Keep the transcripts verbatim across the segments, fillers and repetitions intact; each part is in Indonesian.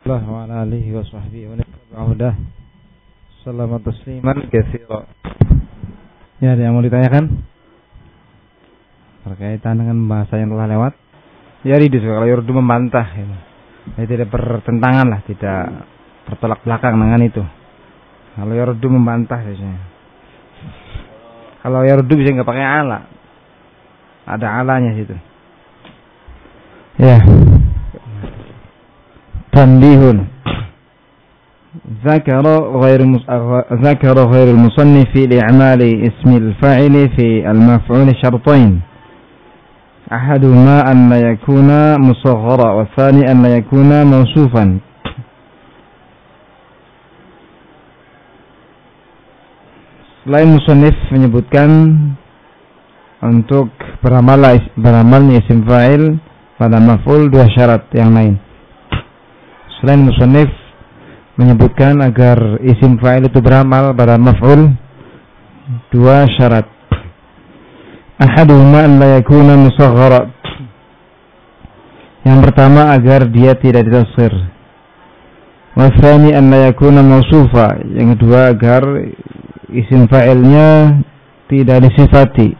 Allah wa ala alihi wa sahbihi wa ni'madah. Selamat tasliman katsira. Ya, ada yang mau ditanyakan berkaitan dengan bahasa yang telah lewat? Ya, ridus kalau yurdu membantah ya. Ya, tidak bertentangan lah, tidak bertolak belakang dengan itu. Kalau yurdu membantah biasanya. Kalau yurdu bisa enggak pakai ala. Ada alanya situ. Ya. Tanbihun. ذكر غير ذكر غير المصنف لإعمال اسم الفاعل في المفعول شرطين أحدهما أن لا يكون مصغرا والثاني أن لا يكون موصوفا. Selain musannif menyebutkan untuk beramal beramalnya isim fa'il pada maf'ul dua syarat yang lain. Selain musannif menyebutkan agar isim fa'il itu beramal pada maf'ul dua syarat. Ahaduhuma an la yakuna musaghara. Yang pertama agar dia tidak ditasghir. Wa tsani an la yakuna mausufa. Yang kedua agar isim fa'ilnya tidak disifati.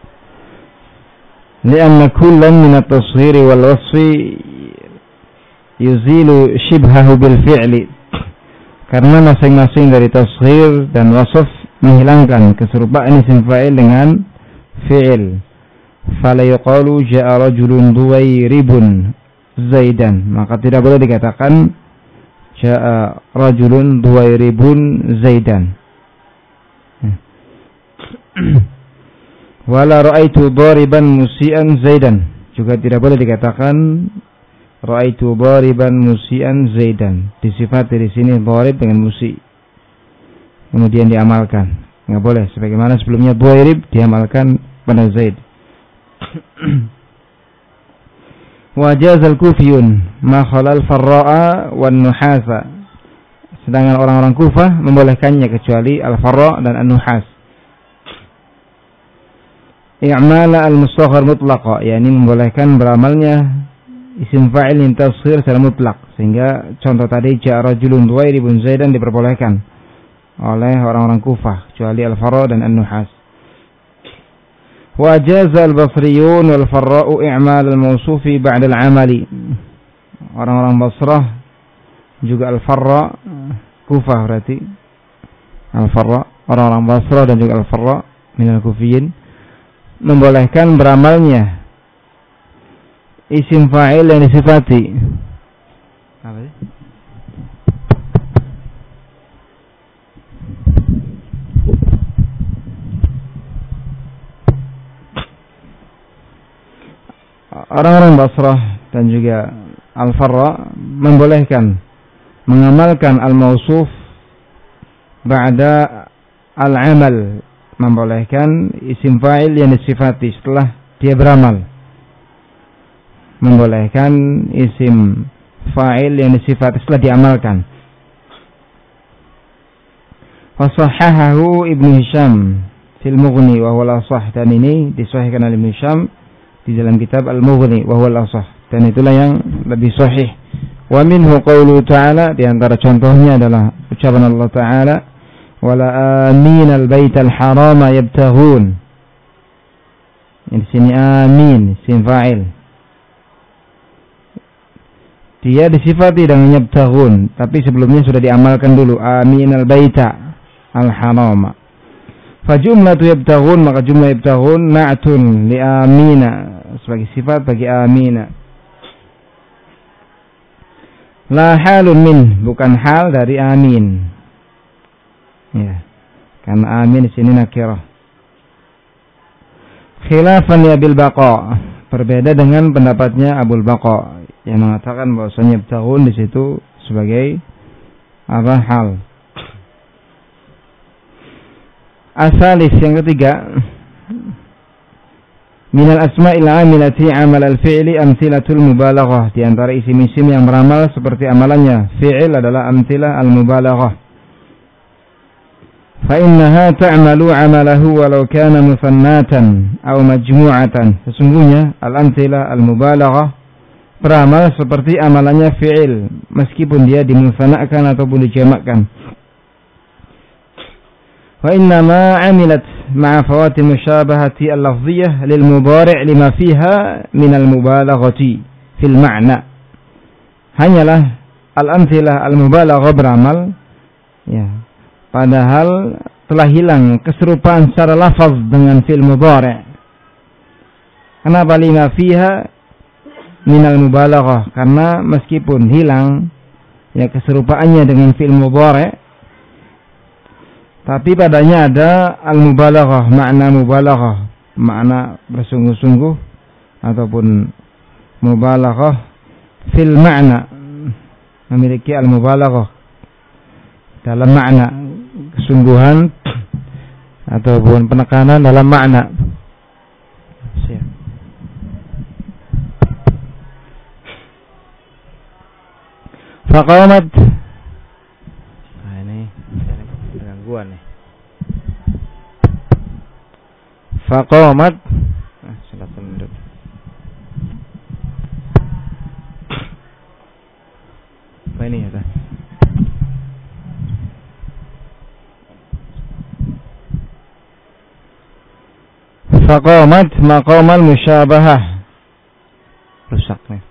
Lianna kullan min at-tasghir wal wasfi yuzilu shibhahu bil fi'li. Karena masing-masing dari tasghir dan wasf menghilangkan keserupaan isim fa'il dengan fi'il. Fala yuqalu ja'a rajulun duwairibun zaidan. Maka tidak boleh dikatakan ja'a rajulun duwairibun zaidan. Wala ra'aitu dariban musian zaidan. Juga tidak boleh dikatakan ra'aitu dariban musian zaidan. Disifati di sini dharib dengan musi. Kemudian diamalkan. Enggak boleh sebagaimana sebelumnya dharib diamalkan pada zaid. Wa jazal kufiyun ma khalal farra'a wan nuhasa. Sedangkan orang-orang Kufah membolehkannya kecuali al-farra' dan an-nuhas. I'mala al-mustaghar mutlaqa, yakni membolehkan beramalnya isim fa'il yang tasghir secara mutlak. Sehingga contoh tadi ja'a rajulun duwairibun zaidan diperbolehkan oleh orang-orang Kufah kecuali al-farra' dan an-nuhas. Wa jaza al-basriyun wal farra'u i'mal al-mawsufi ba'da al-amali. Orang-orang Basrah juga al-farra' Kufah berarti al-farra', orang-orang Basrah dan juga al-farra' minal kufiyin membolehkan beramalnya isim fa'il yang disifati. Apa sih? Orang-orang Basrah dan juga Al-Farra membolehkan mengamalkan al-mausuf ba'da al-amal, membolehkan isim fa'il yang disifati setelah dia beramal. Membolehkan isim fa'il yang disifati setelah diamalkan. Wasahahahu Ibnu Hisham fil Mughni wa huwa al-asah. Dan ini disahihkan oleh Ibnu Hisham di dalam kitab Al-Mughni wa huwa al-asah. Dan itulah yang lebih sahih. Wa minhu qawlu ta'ala, di antara contohnya adalah ucapan Allah Ta'ala, wala amin al-bait al-harama yabtaghun. Di sini amin isim fa'il. Dia disifati dengan yabtaghun, tapi sebelumnya sudah diamalkan dulu amin al-baita al-harama. Fa jumlatu yabtaghun, maka jumlah yabtaghun na'tun li amina, sebagai sifat bagi amina. La halun min, bukan hal dari amin. Ya, karena amin di sini nakirah. Khilafan ya bil baqa, berbeda dengan pendapatnya Abul Baqa yang mengatakan bahwasanya yabtaghun di situ sebagai apa hal. Asalis yang ketiga, minal asma'il 'amilati 'amal al-fi'li amtsilatul mubalaghah. Di antara isim-isim yang beramal seperti amalannya fi'il adalah amtsilah al-mubalaghah. Fa innaha ta'malu 'amalahu walau kana mufannatan aw majmu'atan. Sesungguhnya al-amtsilah al-mubalaghah beramal seperti amalannya fi'il meskipun dia dimusannakan ataupun dijamakkan. Wa innama 'amilat ma'a fawati musyabahati al-lafziyyah lil mudhari' lima fiha min al-mubalaghati fil ma'na. Hanyalah al-amthilah al-mubalaghah beramal ya, padahal telah hilang keserupaan secara lafaz dengan fi'il mudhari'. Kenapa lima fiha minal mubalaghah? Karena meskipun hilang ya keserupaannya dengan fi'il mudhari', tapi padanya ada al-mubalaghah, makna mubalaghah, makna bersungguh-sungguh ataupun mubalaghah fil ma'na, memiliki al-mubalaghah dalam makna kesungguhan ataupun penekanan dalam makna. Faqamat, nah ini ada gangguan nih. Faqamat, ah, salah tunduk. Apa ini ya? Faqamat maqamal musyabahah. Rusak nih.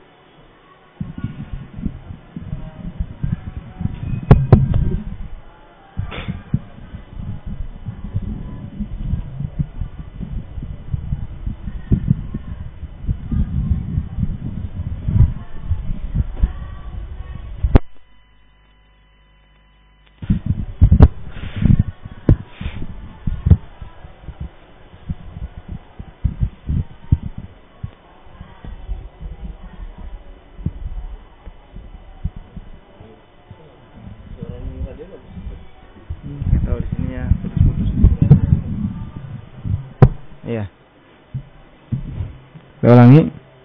Saya ulangi.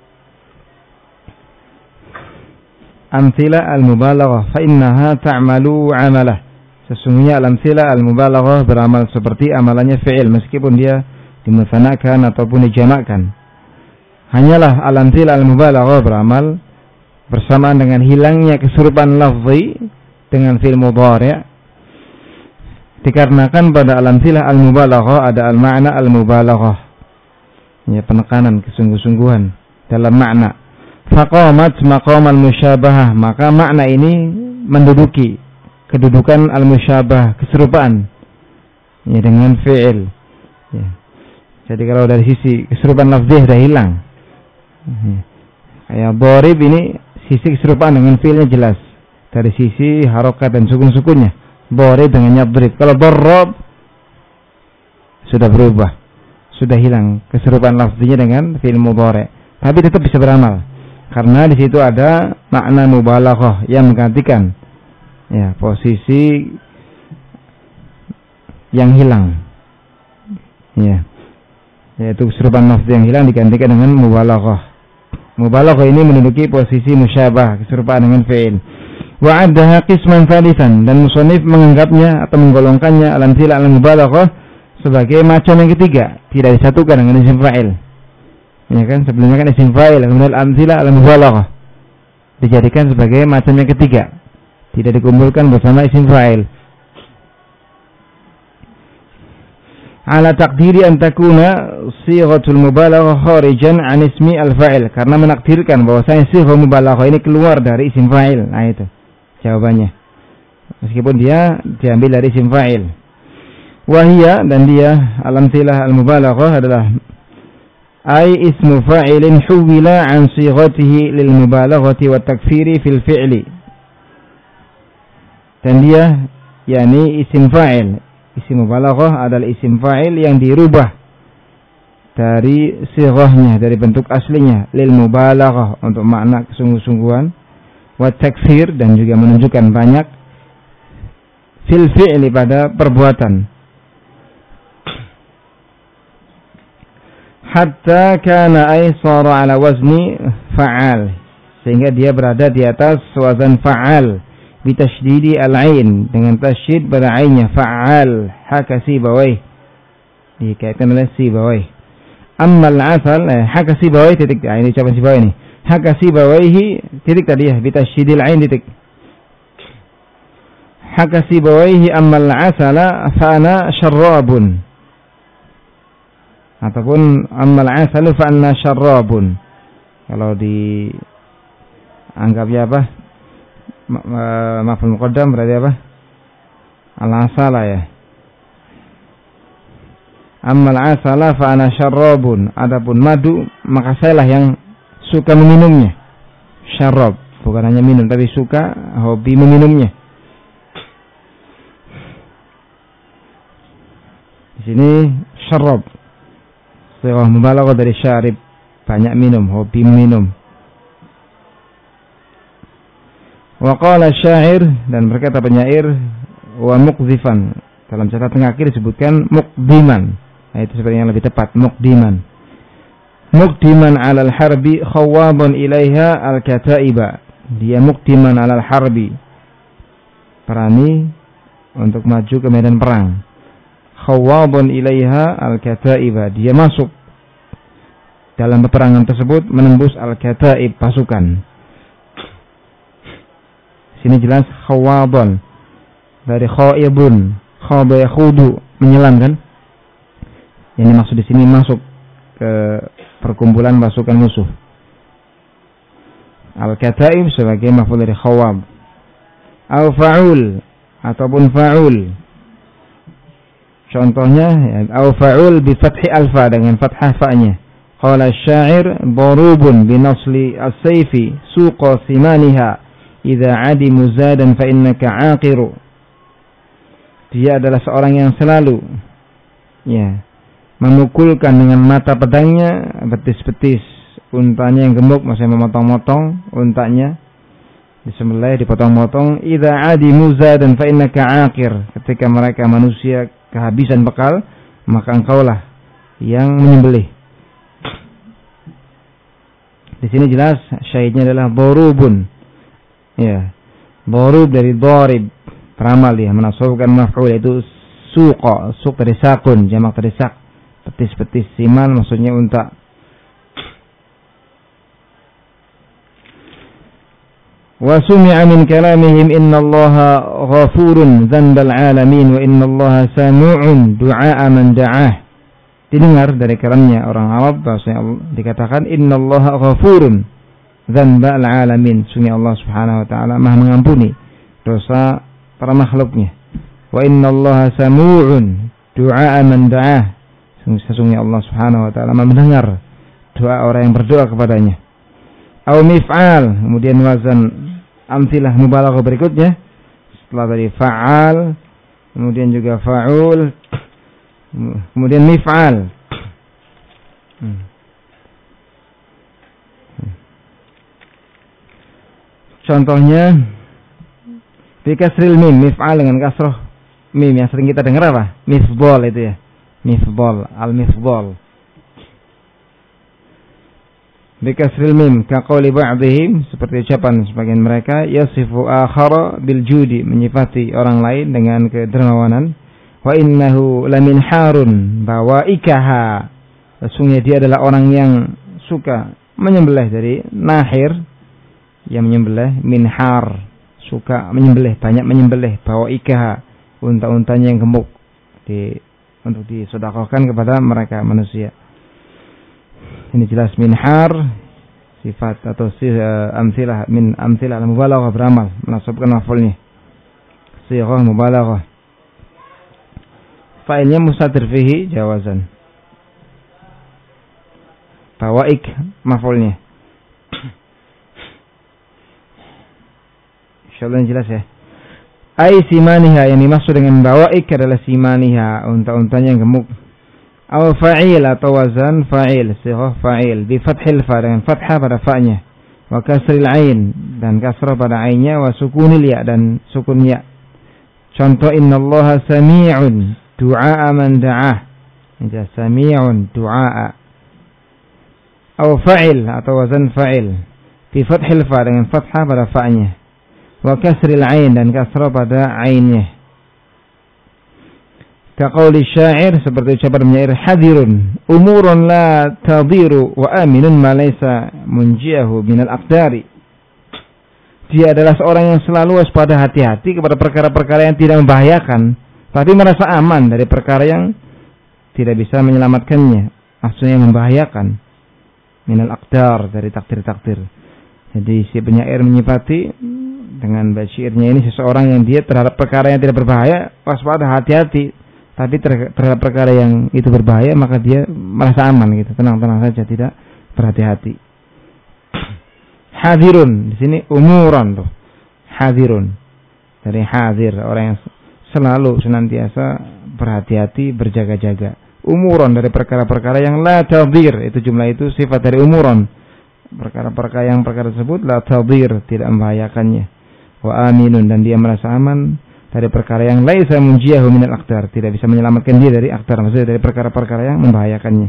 Amthila al-mubalaghah fa innaha ta'malu 'amalah. Sesungguhnya al-amthila al-mubalaghah beramal seperti amalannya fi'il meskipun dia dimusannakan ataupun dijamakkan. Hanyalah al-amthila al-mubalaghah beramal bersamaan dengan hilangnya keserupaan lafzi dengan fi'il mudhari', dikarenakan pada al-amthila al-mubalaghah ada al-ma'na al-mubalaghah, ya, penekanan kesungguh-sungguhan dalam makna. Faqamat maqamal musyabahah, maka makna ini menduduki kedudukan al-musyabah, keserupaan ya dengan fi'il ya. Jadi kalau dari sisi keserupaan lafzi sudah hilang ya. Kayak dharib ini sisi keserupaan dengan fi'ilnya jelas, dari sisi harokat dan sukun-sukunnya dharib dengan yadrib. Kalau darab sudah berubah, sudah hilang keserupaan lafzinya dengan fi'il mudhari', tapi tetap bisa beramal karena di situ ada makna mubalaghah yang menggantikan ya posisi yang hilang ya, yaitu keserupaan lafzi yang hilang digantikan dengan mubalaghah. Mubalaghah ini menduduki posisi musyabah, keserupaan dengan fi'il. Wa 'addaha qisman tsalitsan, dan musannif menganggapnya atau menggolongkannya al-amthila al-mubalaghah sebagai macam yang ketiga, tidak disatukan dengan isim fa'il. Ya kan, sebelumnya kan isim fa'il, kemudian al-amthila al-mubalaghah dijadikan sebagai macam yang ketiga, tidak dikumpulkan bersama isim fa'il. Ala taqdiri an takuna sighatul mubalaghah kharijan an ismi al-fa'il, karena menakdirkan bahwasanya sighah mubalaghah ini keluar dari isim fa'il. Nah itu jawabannya, meskipun dia diambil dari isim fa'il. Wahia, dan dia al-amthilah al-mubalaghah adalah ay ismu fa'ilin huwila an sighatihi lil mubalaghati wa takfiri fil fi'li, dan dia yakni isim fa'il. Isim mubalaghah adalah isim fa'il yang dirubah dari sighahnya, dari bentuk aslinya, lil mubalaghah untuk makna kesungguh-sungguhan, wa takfir, dan juga menunjukkan banyak, fil fi'li pada perbuatan, hatta kana aysara ala wazni fa'al, sehingga dia berada di atas wazan fa'al bitasydidi al-ain, dengan tasydid pada ainnya, fa'al haka Sibawayh, dikaitkan oleh Sibawayh. Amma al-asal eh, haka Sibawayh titik, ini ucapan Sibawayh ini. Hakasibawaihi titik tadi ya, bitasyidil ain titik. Hakasibawaihi ammal asala fa ana syarrabun. Ataupun ammal asalu fa anna syarrabun. Kalau di anggapnya apa? Maf'ul muqaddam berarti apa? Al-asala ya. Ammal asala fa ana syarrabun. Adapun madu maka sayalah yang suka meminumnya. Syarrab, bukan hanya minum tapi suka, hobi meminumnya. Di sini syarrab. Seorang mubalaghah dari syarib, banyak minum, hobi minum. Wa qala syair, dan berkata penyair, wa muqdhifan. Dalam catatan kaki disebutkan muqdiman. Nah, itu sebenarnya yang lebih tepat, muqdiman. Muqdiman 'alal harbi khawwaban ilaiha al-kataiba. Dia muqdiman 'alal harbi. Berani untuk maju ke medan perang. Khawwaban ilaiha al-kataiba. Dia masuk dalam peperangan tersebut menembus al-kataib, pasukan. Sini jelas khawwaban dari khaibun, khaba yakhudu, menyelam kan? Yang dimaksud di sini masuk ke perkumpulan pasukan musuh. Al-kataib sebagai maf'ul dari khawwab. Au fa'ul ataupun fa'ul. Contohnya au fa'ul bi fathi alfa, dengan fathah fa-nya. Qala asy-sya'ir darubun bi nasli as-sayfi suqa simaniha idza adimu zadan fa innaka 'aqiru. Dia adalah seorang yang selalu ya memukulkan dengan mata pedangnya betis-betis untanya yang gemuk, maksudnya memotong-motong untanya, disembelih, dipotong-potong. Idza adimu zadan fa innaka 'aqir. Ketika mereka manusia kehabisan bekal, maka engkaulah yang menyembelih. Di sini jelas syahidnya adalah darubun. Ya. Darub dari darib, peramal dia menasabkan maf'ul, itu suqa, suq dari sakun, jamak dari sak, petis-petis siman maksudnya unta. Wa sumi'a min kalamihim innallaha ghafurun dzanbal alamin wa innallaha sami'un du'a man da'ah. Didengar dari kalamnya orang Arab bahwasanya dikatakan innallaha ghafurun dzanbal alamin. Sungguh Allah Subhanahu wa taala Maha mengampuni dosa para makhluknya. Wa innallaha sami'un du'a man da'ah. Sesungguhnya Allah Subhanahu wa taala Maha mendengar doa orang yang berdoa kepadanya. Au mif'al, kemudian wazan amtsilah mubalaghah berikutnya setelah tadi fa'al, kemudian juga fa'ul, kemudian mif'al. Contohnya bi kasril mim, mif'al dengan kasroh mim yang sering kita dengar apa? Mifdal itu ya. Mifdal, al-mifdal. Bikasril mim kaqauli ba'dihim, seperti ucapan sebagian mereka, yasifu akhara bil judi, menyifati orang lain dengan kedermawanan. Wa innahu lamin harun bawaikaha, sesungguhnya dia adalah orang yang suka menyembelih, dari nahir yang menyembelih, minhar suka menyembelih, banyak menyembelih, bawaikaha unta-untanya yang gemuk di untuk disedekahkan kepada mereka manusia. Ini jelas minhar sifat atau si, uh, amsilah min amsilah mubalaghah, beramal menasabkan maf'ulnya, sighah mubalaghah. Fa'ilnya mustatir fihi jawazan, bawaik maf'ulnya. Insyaallah jelas ya. Ai simaniha, yang dimaksud dengan bawaik adalah simaniha, unta-untanya yang gemuk. Aw fa'il atau wazan fa'il, sighah fa'il bi fathil fa, dengan fathah pada fa-nya, wa kasril ain, dan kasrah pada ainnya, wa sukunil ya, dan sukun ya. Contoh innallaha sami'un du'a man da'ah, ini sami'un du'a. Aw fa'il atau wazan fa'il bi fathil fa, dengan fathah pada fa-nya, wa kasril ain, dan kasrah pada ainnya. Kaqauli syair, seperti ucapan penyair, hadirun umurun la tadiru wa aminun ma laysa munjiahu minal aqdari. Dia adalah seorang yang selalu waspada, hati-hati kepada perkara-perkara yang tidak membahayakan, tapi merasa aman dari perkara yang tidak bisa menyelamatkannya, maksudnya yang membahayakan. Minal aqdar, dari takdir-takdir. Jadi si penyair menyifati dengan syairnya ini seseorang yang dia terhadap perkara yang tidak berbahaya waspada, hati-hati. Tapi terhadap perkara yang itu berbahaya maka dia merasa aman gitu, tenang-tenang saja, tidak berhati-hati. Hadirun di sini umuran tuh. Hadirun dari hadir, orang yang selalu senantiasa berhati-hati, berjaga-jaga. Umuran dari perkara-perkara yang la tadir, itu jumlah itu sifat dari umuran. Perkara-perkara yang perkara tersebut la tadir, tidak membahayakannya. Wa aminun, dan dia merasa aman dari perkara yang laisa munjiahu minal aqdar, tidak bisa menyelamatkan dia dari aqdar, maksudnya dari perkara-perkara yang membahayakannya.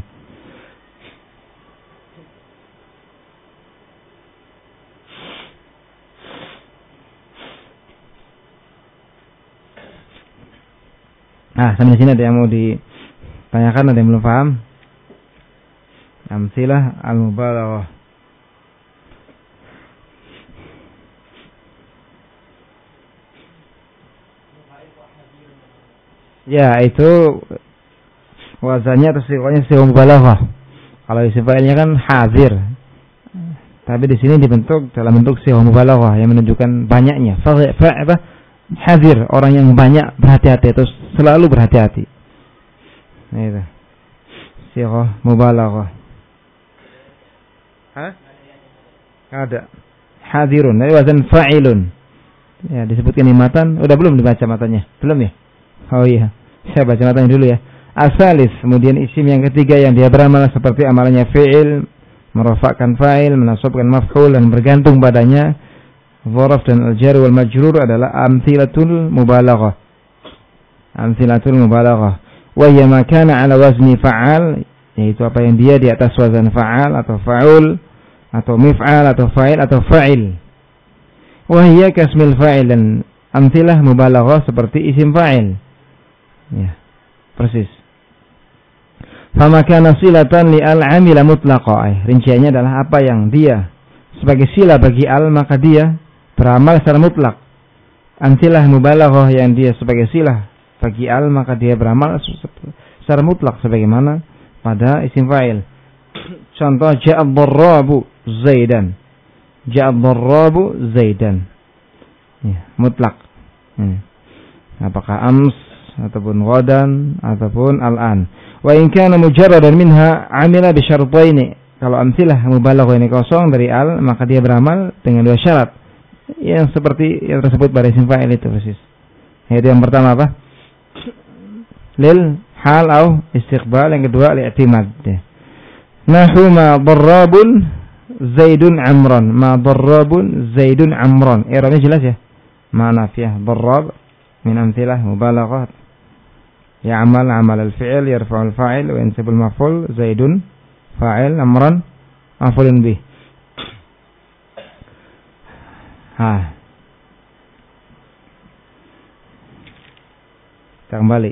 Nah, sampai sini ada yang mau ditanyakan, ada yang belum paham? Amsilah al-mubalaghah. Ya, itu wazannya atau sifatnya sifatnya mubalaghah. Kalau isim fa'ilnya kan hadir. Tapi di sini dibentuk dalam bentuk sifatnya mubalaghah yang menunjukkan banyaknya. Fa apa? Hadir, orang yang banyak berhati-hati atau selalu berhati-hati. Nah, itu. Sifatnya mubalaghah. Hah? Ada. Hadirun, dari wazan fa'ilun. Ya, disebutkan imatan. Udah belum dibaca matanya? Belum ya? Oh iya, saya baca matanya dulu ya. Asalis, kemudian isim yang ketiga yang dia beramal seperti amalannya fi'il, merofakkan fa'il, menasabkan maf'ul, dan bergantung padanya dzaraf dan al-jar wal majrur adalah amthilatul mubalaghah. Amthilatul mubalaghah. Wa hiya ma kana ala wazni fa'al, yaitu apa yang dia di atas wazan fa'al atau fa'ul atau mif'al atau fa'il atau fa'il. Wa hiya kasmil fa'il, dan amthilah mubalaghah seperti isim fa'il. Ya, persis. Fama kana silatan li al-amila mutlaqah. Rinciannya adalah apa yang dia sebagai sila bagi al, maka dia beramal secara mutlak. Amtilah mubalaghah yang dia sebagai sila bagi al, maka dia beramal secara mutlak sebagaimana pada isim fa'il. Contoh, ja'a ad-darrabu Zaidan. Ja'a ad-darrabu Zaidan. Ya, mutlak. Hmm. Apakah ams ataupun ghadan ataupun al-an. Wa in kana mujarradan minha amila bi syartaini. Kalau amsilah mubalaghah ini kosong dari al, maka dia beramal dengan dua syarat yang seperti yang tersebut pada isim fa'il itu persis. Yaitu yang pertama apa? Lil hal au istiqbal, yang kedua li'timad. Nahu ma darrabun Zaidun amran, ma darrabun Zaidun amran. I'rabnya jelas ya? Ma nafiyah darrab min amsilah mubalaghah. Ya'mal amal al-fi'il, yarfa'u al-fa'il wa yansibu al-maf'ul. Zaidun fa'il, amran maf'ulun bih. Ha. Kita kembali.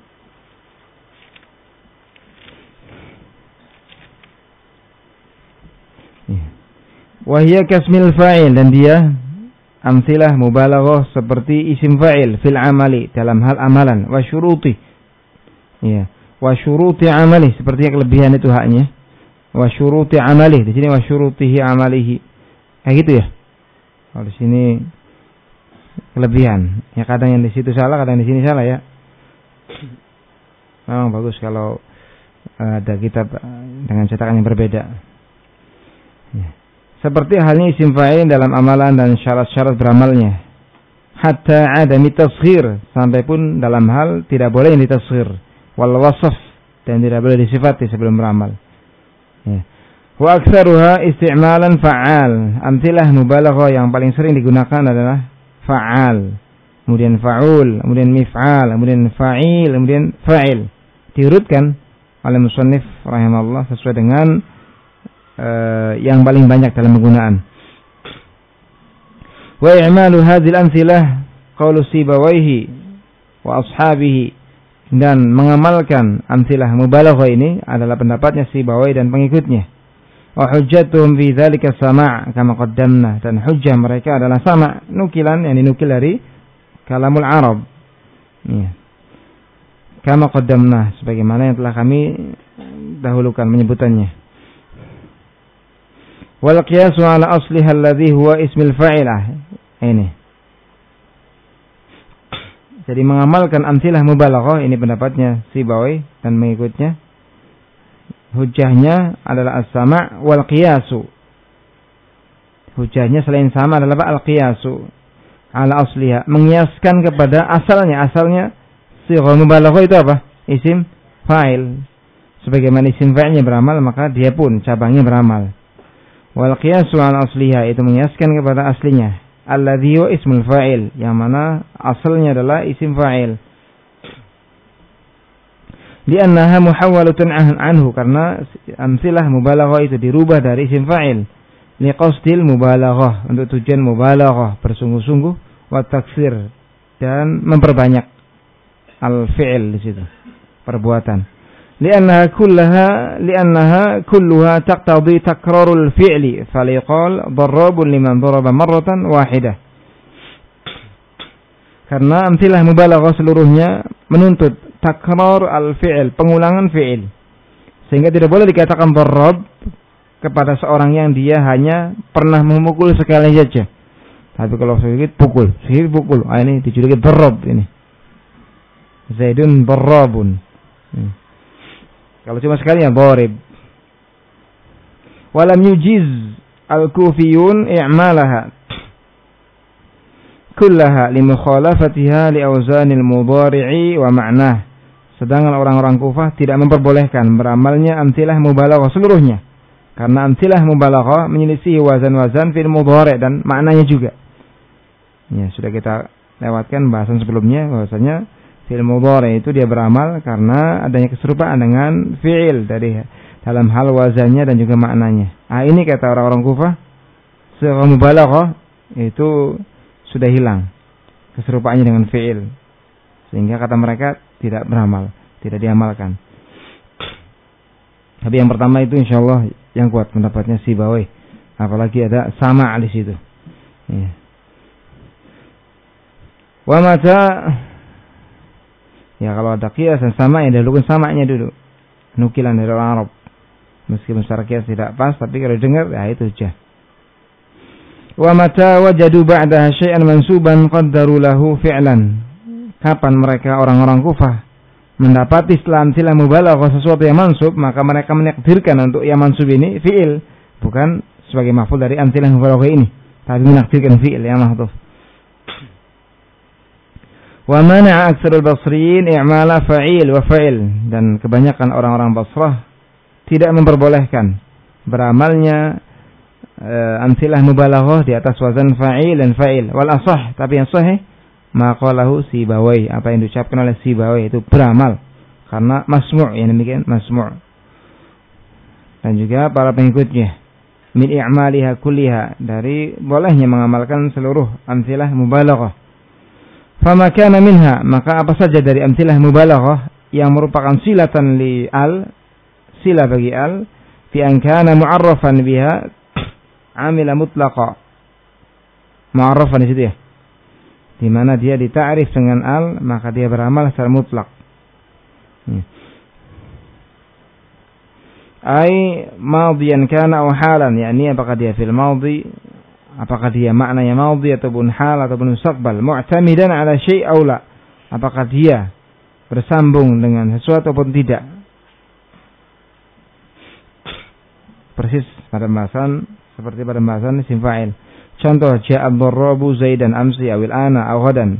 Wahia kasmil fa'il, dan dia amsilah mubalaghah seperti isim fa'il fil amali, dalam hal amalan, wa syuruti. Ya, wa syuruti amali, sepertinya kelebihan itu haknya. Wa syuruti amali, di sini wa syurutihi amalihi. Kayak gitu ya. Kalau di sini kelebihan. Ya, kadang yang di situ salah, kadang di sini salah ya. Memang bagus kalau ada kitab dengan cetakan yang berbeda. Ya. Seperti halnya isim fa'il dalam amalan dan syarat-syarat beramalnya. Hatta adami tasghir, sampai pun dalam hal tidak boleh yang ditasghir. Wal wasf, dan tidak boleh disifati sebelum beramal. Ya. Wa aktsaruha isti'malan fa'al. Amtilah mubalaghah yang paling sering digunakan adalah fa'al, kemudian fa'ul, kemudian mif'al, kemudian fa'il, kemudian fa'il. Diurutkan oleh musannif rahimahullah sesuai dengan Uh, yang paling banyak dalam penggunaan. Wa i'malu hadhil amthilah qaulu Sibawayhi wa ashabihi dan mengamalkan amsilah mubalaghah ini adalah pendapatnya Sibawayh dan pengikutnya. Wa hujjatuhum fi dzalika sama' kama qaddamna, dan hujjah mereka adalah sama', nukilan yang dinukil dari kalamul Arab. Ya. Kama qaddamna, sebagaimana yang telah kami dahulukan menyebutannya. Wal qiyasu ala asliha alladhi huwa ismil fa'ilah. Ini. Jadi mengamalkan amsilah mubalaghah ini pendapatnya Sibawayh dan mengikutnya. Hujjahnya adalah as-sama' wal qiyasu. Hujjahnya selain sama adalah al-qiyasu ala asliha, mengiaskan kepada asalnya. Asalnya sighah mubalaghah itu apa? Isim fa'il. Sebagaimana isim fa'ilnya beramal, maka dia pun cabangnya beramal. Wal qiyasu ala asliha itu mengiaskan kepada aslinya. Alladhi wa ismul fa'il, yang mana asalnya adalah isim fa'il. Li'annaha muhawwalatun anhu, karena amsilah mubalaghah itu dirubah dari isim fa'il. Liqasdil mubalaghah, untuk tujuan mubalaghah, bersungguh-sungguh, wa taksir, dan memperbanyak al-fi'il di situ, perbuatan. Li'annaha kullaha li'annaha kulluha taqtadi takrarul fi'li, faliqal darrabun liman daraba marratan wahidah. Karena amsilah mubalaghah seluruhnya menuntut takrar al-fi'il, pengulangan fi'il. Sehingga tidak boleh dikatakan darrab kepada seorang yang dia hanya pernah memukul sekali saja. Tapi kalau sedikit pukul, sedikit pukul, ah, ini dijuluki darrab ini. Zaidun darrabun. Hmm. Kalau cuma sekali ya borib. Walam yujiz al-kufiyun i'malaha kullaha limukhalafatiha li'awzanil mudhari'i wa ma'nah. Sedangkan orang-orang Kufah tidak memperbolehkan beramalnya amsilah mubalaghah seluruhnya, karena amsilah mubalaghah menyelisih wazan-wazan fil mudhari' dan maknanya juga. Ya, sudah kita lewatkan bahasan sebelumnya bahwasanya fi'il mudhari itu dia beramal karena adanya keserupaan dengan fi'il dari dalam hal wazannya dan juga maknanya. Ah, ini kata orang-orang Kufah, sighah mubalaghah itu sudah hilang keserupaannya dengan fi'il, sehingga kata mereka tidak beramal, tidak diamalkan. Tapi yang pertama itu insyaallah yang kuat pendapatnya Sibawayh, apalagi ada sama di situ. Ya. Wa mata, ya kalau ada qiyas dan sama, ya dahulukan samanya dulu, nukilan dari orang Arab. Meskipun secara qiyas tidak pas, tapi kalau dengar ya itu jah. Wa mata wajadu ba'daha syai'an mansuban qaddaru lahu fi'lan. Kapan mereka orang-orang Kufah mendapati setelah amsilah mubalaghah sesuatu yang mansub, maka mereka menakdirkan untuk yang mansub ini fi'il, bukan sebagai maf'ul dari amsilah mubalaghah ini, tapi menakdirkan fi'il yang mahdhuf. Wa mana'a aktsarul basriyin i'mala fa'il wa fa'il, dan kebanyakan orang-orang Basrah tidak memperbolehkan beramalnya uh, amsilah mubalaghah di atas wazan fa'il dan fa'il. Wal asah, tapi yang sahih maqalahu Sibawayh, apa yang diucapkan oleh Sibawayh itu beramal karena masmu', yang demikian masmu', dan juga para pengikutnya min i'maliha kulliha, dari bolehnya mengamalkan seluruh amsilah mubalaghah. Fama kana minha, maka apa saja dari amsilah mubalaghah yang merupakan silatan li al, sila bagi al, fi an kana mu'arrafan biha amila mutlaqa. Mu'arrafan di situ ya, di mana dia dita'rif dengan al, maka dia beramal secara mutlak. Hmm. Ai madiyan kana aw halan, yakni apakah dia fil madhi, apakah dia maknanya madhi ataupun hal ataupun mustaqbal, mu'tamidan ala syai' aw la, apakah dia bersambung dengan sesuatu ataupun tidak. Persis pada pembahasan seperti pada pembahasan isim fa'il. Contoh, ja'a ad-darrabu zaidan amsi awil ana aw ghadan.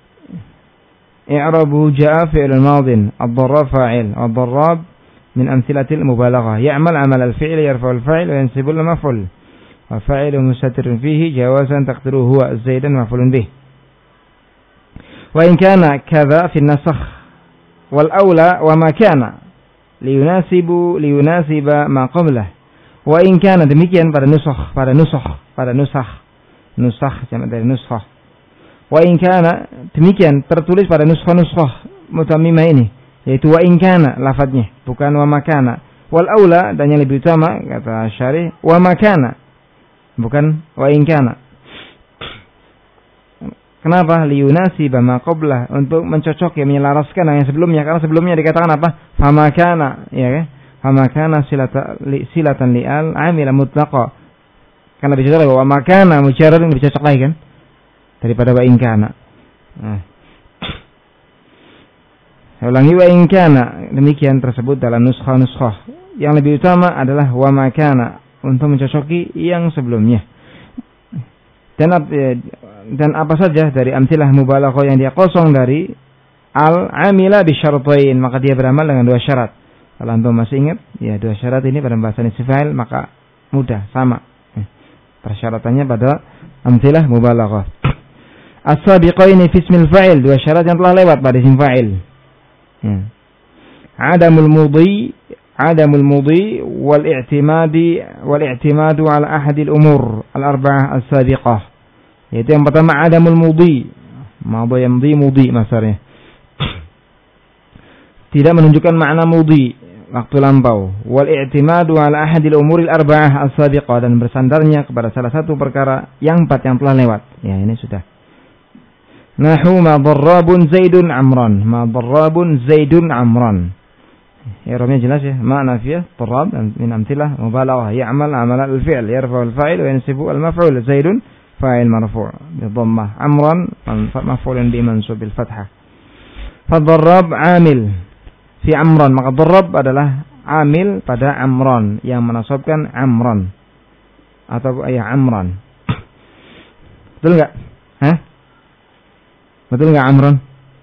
I'rabu ja'a fi'lun madin, ad-darrab fa'il, ad-darrab min amsilatil mubalaghah, ya'mal 'amal al-fi'l yarfa'u al-fa'il wa yansibu al-maf'ul. Wa fa'ilu mustatirun fihi jawazan taqdiru huwa zaidan maf'ulun bih. Wa in kana kadza fi an-nasakh wal awla wa ma kana liyunasibu liyunasiba ma qablah. Wa in kana, demikian pada nusakh, pada nusakh, pada nusakh, nusakh jamak dari nuskhah. Wa in kana, demikian tertulis pada nuskhah-nuskhah mutammimah ini, yaitu wa in kana lafadznya, bukan wa makana. Wal aula, dan yang lebih utama kata syarih wa makana, bukan wa in kana. Kenapa? Liyunasi bama qablah, untuk mencocok ya, menyelaraskan dengan yang sebelumnya, karena sebelumnya dikatakan apa? Famakana, ya kan? Famakana silata li, silatan li'al amila mutlaqa. Karena bisa cocok wa makana mujarrad lebih cocok lagi kan daripada wa in kana. Nah. Saya ulangi, wa in kana, demikian tersebut dalam nuskha-nuskha. Yang lebih utama adalah wa makana, untuk mencocoki yang sebelumnya. Dan dan apa saja dari amtilah mubalaghah yang dia kosong dari al-amila bisyartain, maka dia beramal dengan dua syarat. Kalau antum masih ingat, ya dua syarat ini pada bahasan isim fa'il maka mudah, sama. Persyaratannya pada amtilah mubalaghah. As-sabiqaini fi ismil fa'il, dua syarat yang telah lewat pada isim fa'il. Hmm. Adamul mudhi, adamul mudhi wal i'timadi wal i'timadu ala ahadil umur al-arba'ah as-sabiqah. Yaitu yang pertama adamul mudhi, madhi yamdi mudhi masarnya. Tidak menunjukkan makna mudhi, waktu lampau. Wal i'timadu ala ahadil umuril arba'ah as-sabiqah, dan bersandarnya kepada salah satu perkara yang empat yang telah lewat. Ya, ini sudah. Nahu ma darrabun Zaidun Amran, ma darrabun Zaidun Amran. Ya, romnya jelas ya. Makna fiya darrab min amtilah mubalaghah, ya'mal amalan al-fi'l, yarfa'u al-fa'il wa yansibu al-maf'ul. Zaidun fa'il marfu' bi dhammah, Amran maf'ulun bi mansub bil fathah. Fa darrab 'amil fi Amran, maka darrab adalah amil pada Amran yang menasabkan Amran atau ayah Amran. Betul enggak? Hah? Betul enggak Amran?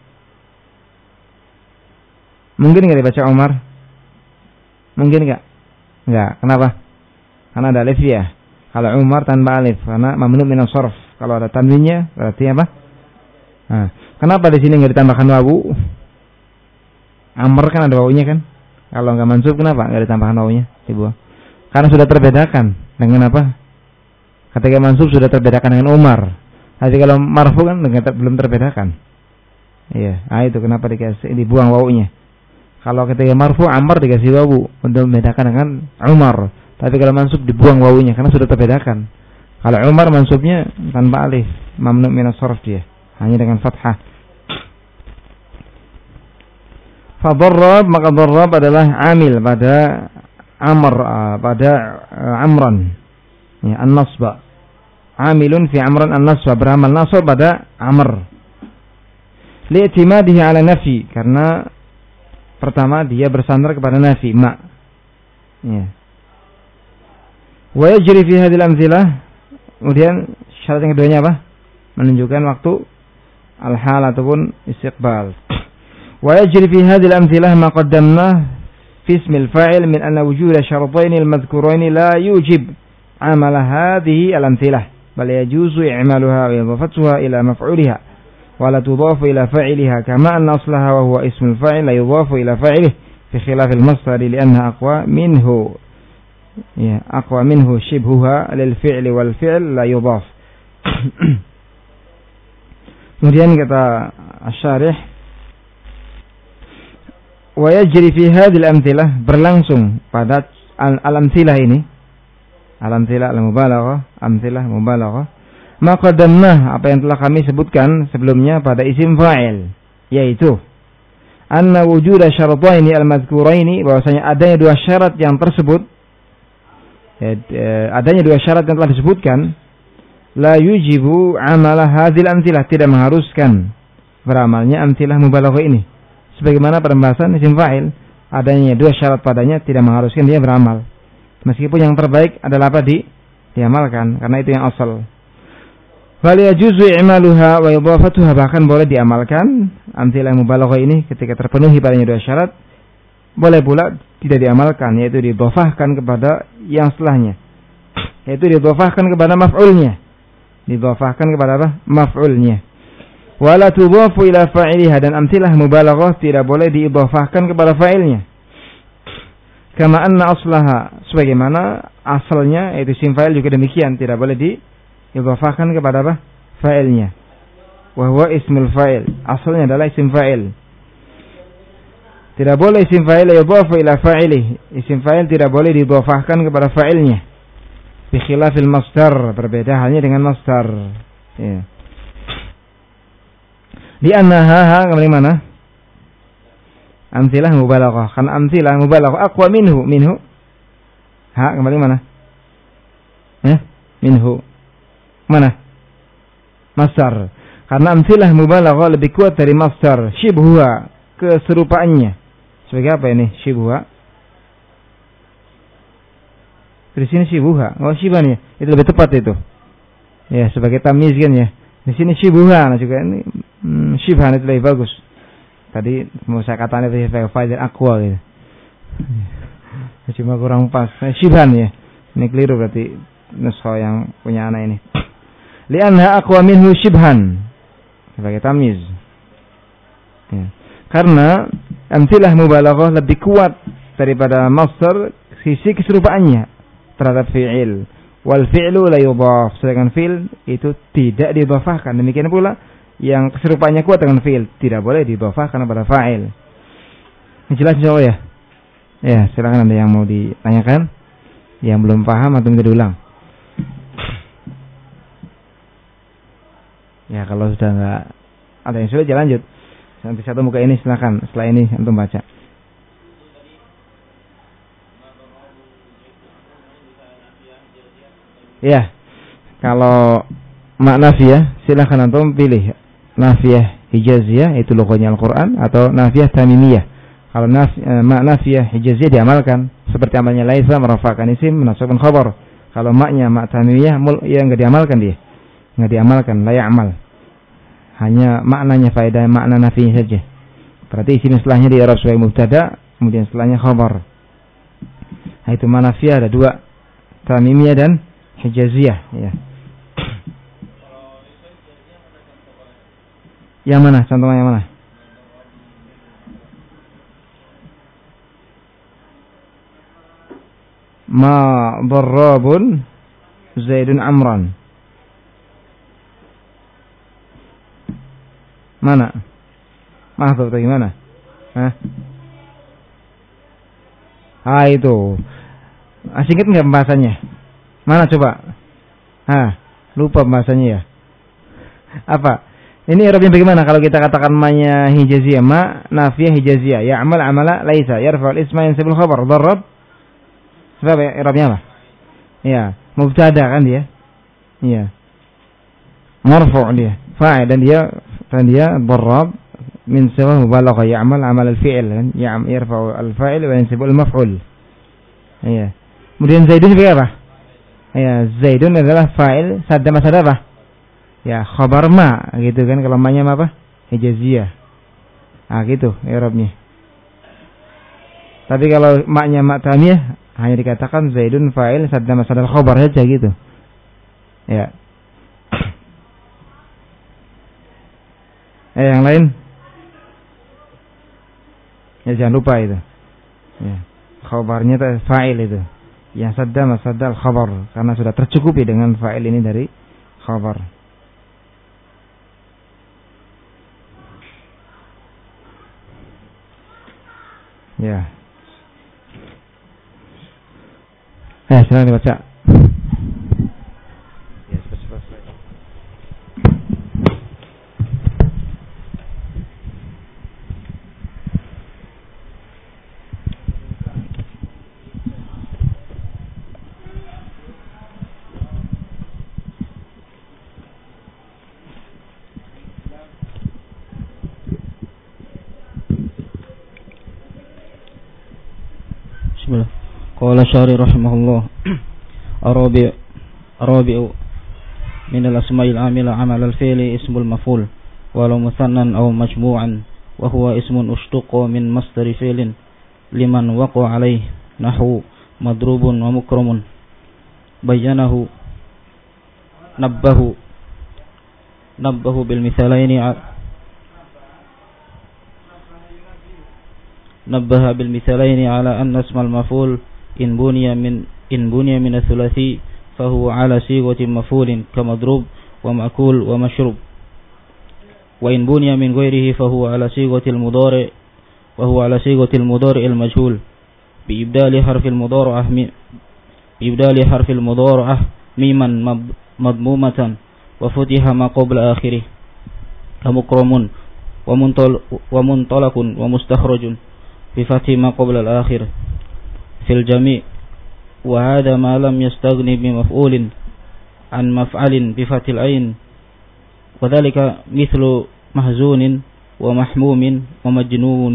Mungkin enggak dibaca Umar? Mungkin enggak? Enggak. Kenapa? Karena ada alif ya. Kalau Umar tanpa alif, karena mamnu min as-sarf. Kalau ada tanwinnya berarti apa? Nah, kenapa di sini enggak ditambahkan wawu? Amr kan ada wawunya kan? Kalau enggak mansub kenapa enggak ditambahkan wawunya? Dibuang. Karena sudah terbedakan dengan apa? Ketika mansub sudah terbedakan dengan Umar. Tapi kalau marfu kan belum terbedakan. Iya, nah itu kenapa dikasih dibuang wawunya. Kalau ketika marfu Amr dikasih wawu untuk membedakan dengan Umar. Tapi kalau mansub dibuang wawunya karena sudah terbedakan. Kalau Umar mansubnya tanpa alif, mamnu min as-sarf dia, hanya dengan fathah. Fa darrab, maka darrab adalah amil pada Amr, pada Amran. Ya, an-nasba. Amilun fi Amran an-nasba, beramal nasab pada Amr. Li'timadihi ala nafi, karena pertama dia bersandar kepada nafi, ma. Ya. Wa yajri fi hadhil amthilah, kemudian syarat yang keduanya apa? Menunjukkan waktu al-hal ataupun istiqbal. Wa yajri fi hadhil amthilah ma qaddamna fi ismil fa'il min anna wujuda syartayn al-madhkurayn la yujib amal hadhihi al-amthilah, bal yajuzu i'maluha wa idafatuha ila maf'uliha wa la tudafu ila fa'iliha kama anna aslaha wa huwa ismul fa'il la yudafu ila fa'ilihi fi khilaf al-masdar li'annaha aqwa minhu. Ya, aqwa minhu shibhuha lil fi'li wal fi'l la yudhaf. Kemudian kata asy-syarih, wa yajri fi hadhil amthilah, berlangsung pada al-amthilah ini, al-amthilah al-mubalaghah, amthilah mubalaghah, ma qaddamnah, apa yang telah kami sebutkan sebelumnya pada isim fa'il, yaitu anna wujuda syartaini al-madhkuraini, bahwasanya adanya dua syarat yang tersebut, ya, adanya dua syarat yang telah disebutkan, la yujibu amala hadhil amtilah, tidak mengharuskan beramalnya amtilah mubalaghah ini. Sebagaimana pembahasan isim fa'il, adanya dua syarat padanya tidak mengharuskan dia beramal. Meskipun yang terbaik adalah apa? Di diamalkan, karena itu yang asal. Bal yajuzu i'maluha wa idafatuha, bahkan boleh diamalkan amtilah mubalaghah ini ketika terpenuhi padanya dua syarat. Boleh pula tidak diamalkan, yaitu didhofahkan kepada yang setelahnya, yaitu didhofahkan kepada maf'ulnya, didhofahkan kepada apa? Maf'ulnya. Wala tudhafu ila fa'iliha, dan amtilah mubalaghah tidak boleh diidhofahkan kepada fa'ilnya. Kama anna aslaha, sebagaimana asalnya yaitu isim fa'il juga demikian, tidak boleh diidhofahkan kepada apa? Fa'ilnya. Wa huwa ismul fa'il, asalnya adalah isim fa'il. Tidak boleh isim fa'il yudhafu ila fa'ilih. Isim fa'il tidak boleh didhafahkan kepada fa'ilnya. Bi khilafil masdar, berbeda halnya dengan masdar. Ya. Di annaha kembali mana? Amtsilah mubalaghah. Kan amtsilah mubalaghah aqwa minhu, minhu. Ha kembali mana? Ya, minhu. Mana? Masdar. Karena amtsilah mubalaghah lebih kuat dari masdar. Shibhuha, keserupaannya. Sebagai apa ini? Shibhuha. Di sini shibhuha. Oh, shiban ya. Itu lebih tepat itu. Ya, sebagai tamyiz kan ya. Di sini shibhuha, nah juga ini hmm, shibhan itu lebih bagus. Tadi mau saya katakan itu fa'il aqwa gitu. Cuma kurang pas. Eh, shibhan ya. Ini keliru berarti nuskha yang punya anak ini. Li'anha aqwa minhu shibhan. Sebagai tamyiz. Ya. Karena amtsilah mubalaghah lebih kuat daripada masdar sisi keserupaannya terhadap fi'il. Wal fi'lu la yudhaf. Sedangkan fi'il itu tidak didhafahkan. Demikian pula yang keserupaannya kuat dengan fi'il tidak boleh didhafahkan kepada fa'il. Ini jelas insyaallah ya. Ya, silakan ada yang mau ditanyakan. Yang belum paham atau bisa diulang. Ya, kalau sudah enggak ada yang sudah jalan lanjut. Nanti satu muka ini silakan. Setelah ini antum baca. Ya, kalau makna nafiyah silakan antum pilih nafiyah hijaziyah itu logonya Al-Quran atau nafiyah tamimiyah. Kalau naf, eh, makna nafiyah hijaziyah diamalkan seperti amalnya Laisa merafa'kan isim menasabkan khabar. Kalau maknya mak tamimiyah mul ya enggak diamalkan dia. Enggak diamalkan, la ya'mal. Hanya maknanya faedah makna nafinya saja. Berarti isim setelahnya di i'rab sebagai mubtada, kemudian setelahnya khabar. Nah, itu makna nafiyah ada dua, tamimiyah dan hijaziyah ya. Yang mana? Contohnya yang mana? Ma darrabun Zaidun Amran. Mana? Mahfuz atau gimana? Hah? Ah itu. Asing ingat nggak pembahasannya? Mana coba? Ah, lupa pembahasannya ya. Apa? Ini i'rabnya bagaimana kalau kita katakan ma-nya hijaziyah, ma nafiyah hijaziyah, ya'mal amala laisa, yarfa'ul isma yansibul khabar, darrab. Sebab i'rabnya apa? Iya, mubtada kan dia? Iya. Marfu' dia, fa'il dan dia dan dia darrab min sifah mubalaghah, ya'mal amal al-fi'il kan, ya'am yarfa'u al-fa'il wa yansibul maf'ul. Iya. Kemudian Zaidun sebagai apa? Iya, Zaidun adalah fa'il sadda masada apa? Ya, khabar ma gitu kan, kalau ma-nya apa? Hijaziyah. Ah gitu i'rabnya. Tapi kalau ma-nya ma tamiyah hanya dikatakan Zaidun fa'il sadda masada al-khabar saja gitu. Ya. Eh yang lain? Ya jangan lupa itu. Ya. Khabarnya itu fa'il itu. Yang sadda masada al-khabar karena sudah tercukupi dengan fa'il ini dari khabar. Ya. Eh, silakan dibaca. Ya, cepat-cepat. Qala syari rahimahullah Arabi' Arabi'u min al-asma'il amila amal al-fi'li ismul maf'ul walau musannan aw majmu'an wa huwa ismun ushtuqa min masdari fi'lin liman waqa'a alayhi nahwu madrubun wa mukramun bayyanahu nabbahu nabbahu bil mithalaini nabbaha bil mithalaini ala anna ismal maf'ul in buniya min in buniya min ath-thulathi fa huwa ala sighati maf'ulin kamadrub wa ma'kul wa mashrub wa in buniya min ghairihi fa huwa ala sighati al-mudari' وهو على صيغة المضارع المجهول بإبدال حرف المضارعة بإبدال حرف المضارعة ميما مضمومة وفتح ما قبل آخره كمكرم ومنطلق ومستخرج بفتح ما قبل الآخر في الجميع، وهذا ما لم يستغني بمفعول عن مفعل بفتح العين، وذلك مثل محزون ومحموم ومجنون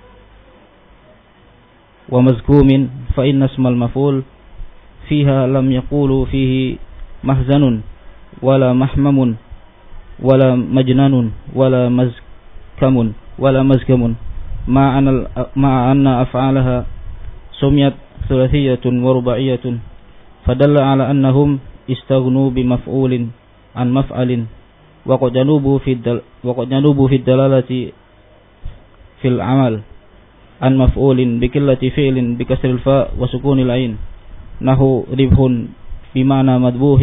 ومزكوم، فإن اسم المفعول فيها لم يقول فيه محزن ولا محمم ولا مجنون ولا مزكم ولا مزكم، مع أن مع أن أفعالها سميت ثلاثية ورباعية، فدل على أنهم استغنوا بمفعول عن مفعل، وقد جنوبوا في الدل وقد جنوبوا في الدلالة في العمل عن مفعول بقلة فعل بكسر الفاء وسكون العين، نحو ربح بمعنى مذبوح،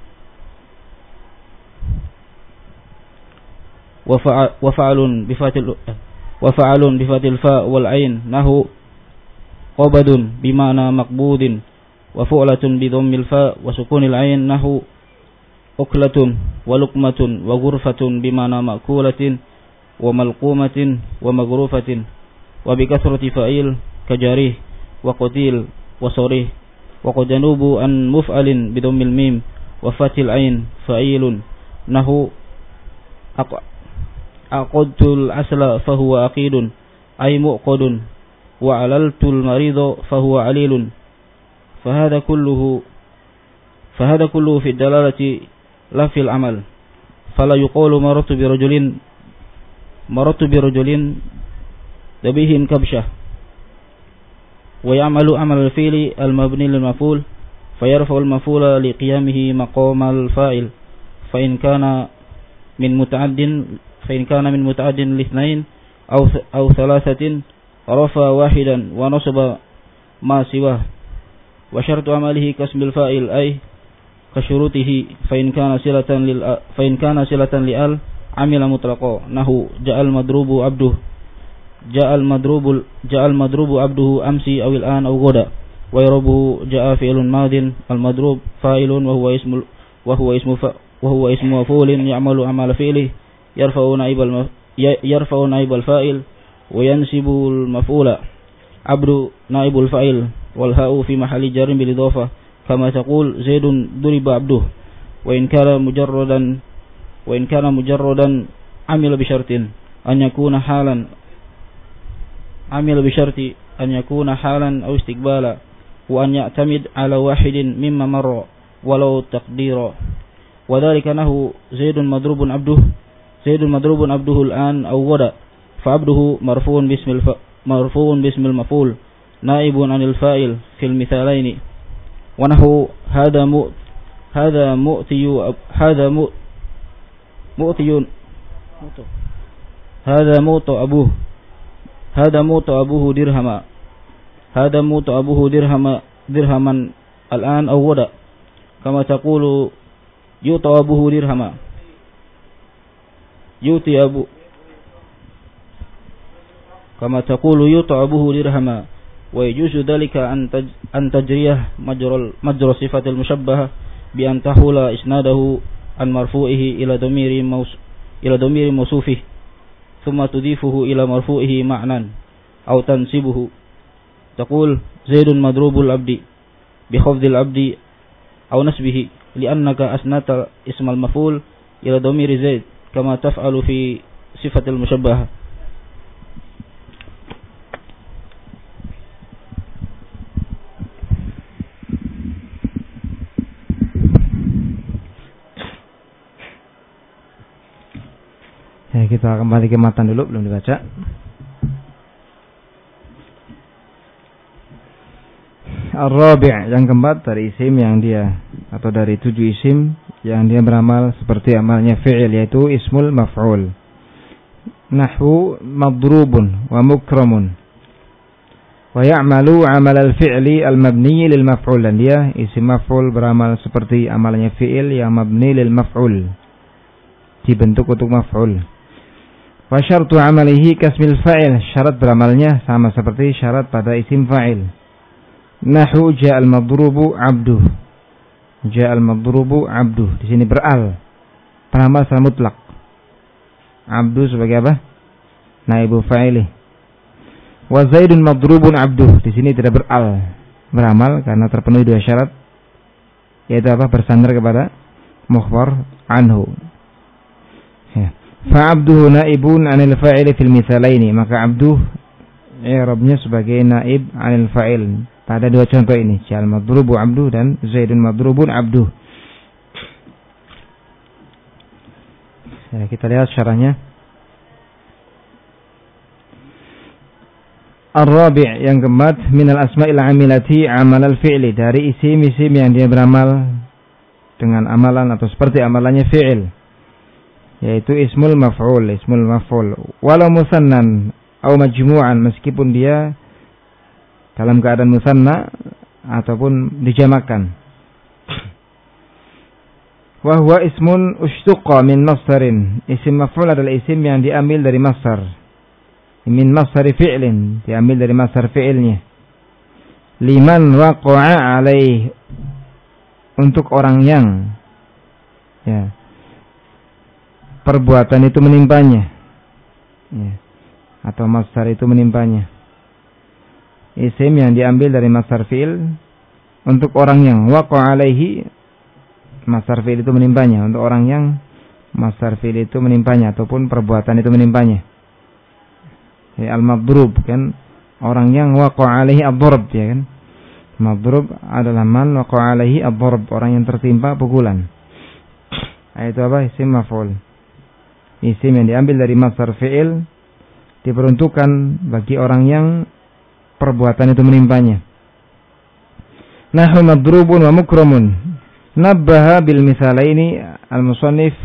وفعل بفتح وفعل بفتح الفاء والعين، نحو قبض بمعنى مقبوض، وفعلة بضم الفاء وسكون العين، نحو أكلة ولقمة، وغرفة بمعنى مأكولة وملقومة ومغروفة، وبكثرة فعيل كجريه وقتيل وصريح، وقد جنوب عن مفعل بضم الميم وفتح العين فعيل، نحو أقدت العسل فهو أقيد أي مؤقد، وعللت المريض فهو عليل، فهذا كله فهذا كله في الدلالة لا في العمل، فلا يقول مررت برجل مررت برجل ذبيه كبشة، ويعمل عمل الفعل المبني للمفعول، فيرفع المفعول لقيامه مقام الفاعل، فإن كان من متعد فإن كان من متعد لاثنين أو أو ثلاثة رفع واحدا ونصب ما سواه، وشرط عمله كاسم الفاعل أي كشروطه، فإن كان صلة لل فإن كان صلة لآل عمل مطلقا، نحو جاء المضروب عبده جاء المضروب جاء المضروب عبده أمسي أو الآن أو غدا، ويربه جاء فعل ماض المضروب فاعل وهو اسم وهو اسم وهو اسم مفعول يعمل عمل فعله، يرفع نائب المف... يرفع نائب الفاعل وينسب المفعول، عبد نائب الفاعل، والهاء في محل جر بالإضافة، كما تقول زيد ضرب عبده، وإن كان مجردا وإن كان مجردا عمل بشرط أن يكون حالا عمل بشرط أن يكون حالا أو استقبالا، وأن يعتمد على واحد مما مر ولو تقديرا، وذلك أنه زيد مضروب عبده زيد مضروب عبده الآن أو غدا، فعبده مرفوع باسم الف... مرفوع باسم المفعول نائب عن الفاعل في المثالين، ونحو هذا مؤ هذا مؤتي هذا مؤ مؤتي هذا موت أبوه هذا موت أبوه درهما هذا موت أبوه درهما درهما الآن أو غدا، كما تقول يؤتى أبوه درهما يؤتي أبو كما تقول يؤتى أبوه درهما، ويجوز ذلك أن تج أن تجريه مجرى مجرى صفة المشبهة بأن تحول إسناده عن مرفوعه إلى ضمير موص إلى ضمير موصوفه، ثم تضيفه إلى مرفوعه معنى أو تنسبه، تقول زيد مضروب العبد بخفض العبد أو نسبه، لأنك أسندت اسم المفعول إلى ضمير زيد كما تفعل في صفة المشبهة. Ya, kita kembali ke matan dulu, belum dibaca. Ar-Rabi' yang keempat dari isim yang dia atau dari tujuh isim yang dia beramal seperti amalnya fi'il, yaitu ismul maf'ul. Nahwu madrubun wa mukramun wa ya'malu 'amal al-fi'li al-mabni lil maf'ul, dan dia isim maf'ul beramal seperti amalnya fi'il yang mabni lil maf'ul, dibentuk untuk maf'ul. Wa syartu amalihi kasmil fa'il, syarat beramalnya sama seperti syarat pada isim fa'il. Nahu ja'al madrubu abduh. Ja'al madrubu abduh. Di sini beral. Beramal secara mutlak. Abdu sebagai apa? Naibu fa'ili. Wa Zaidun madrubun abduh. Di sini tidak beral. Beramal karena terpenuhi dua syarat. Yaitu apa? Bersandar kepada mukhbar anhu. Ya. Fa'abduhu naibun anil fa'ili fil misalaini. Maka abduh i'rabnya sebagai naib anil fa'il pada dua contoh ini, ja'al madrubu abduh dan Zaidun madrubun abduh. Ya, kita lihat syarahnya. Ar-rabi' yang keempat, minal asma'il amilati amal al-fi'li, dari isim-isim yang dia beramal dengan amalan atau seperti amalannya fi'il, yaitu ismul maf'ul, ismul maf'ul walau musannan atau majmu'an, meskipun dia dalam keadaan musanna ataupun dijamakan. Wa huwa ismun ushtuqa min masdarin. Isim maf'ul adalah isim yang diambil dari masdar. Min masdari fi'lin, diambil dari masdar fi'ilnya. Liman waqa'a alaih, untuk orang yang ya perbuatan itu menimpanya, ya, atau masdar itu menimpanya. Isim yang diambil dari masdar fi'il untuk orang yang waqa'a alaihi, masdar fi'il itu menimpanya, untuk orang yang masdar fi'il itu menimpanya ataupun perbuatan itu menimpanya. Ya, al-madrub kan orang yang waqa'a alaihi ad-darb, ya kan. Madrub adalah man waqa'a alaihi ad-darb, orang yang tertimpa pukulan. Itu apa? Isim maf'ul. Isim yang diambil dari masdar fi'il diperuntukkan bagi orang yang perbuatan itu menimpanya. Nahu madrubun wa mukramun. Nabbaha bil misalaini, al-musannif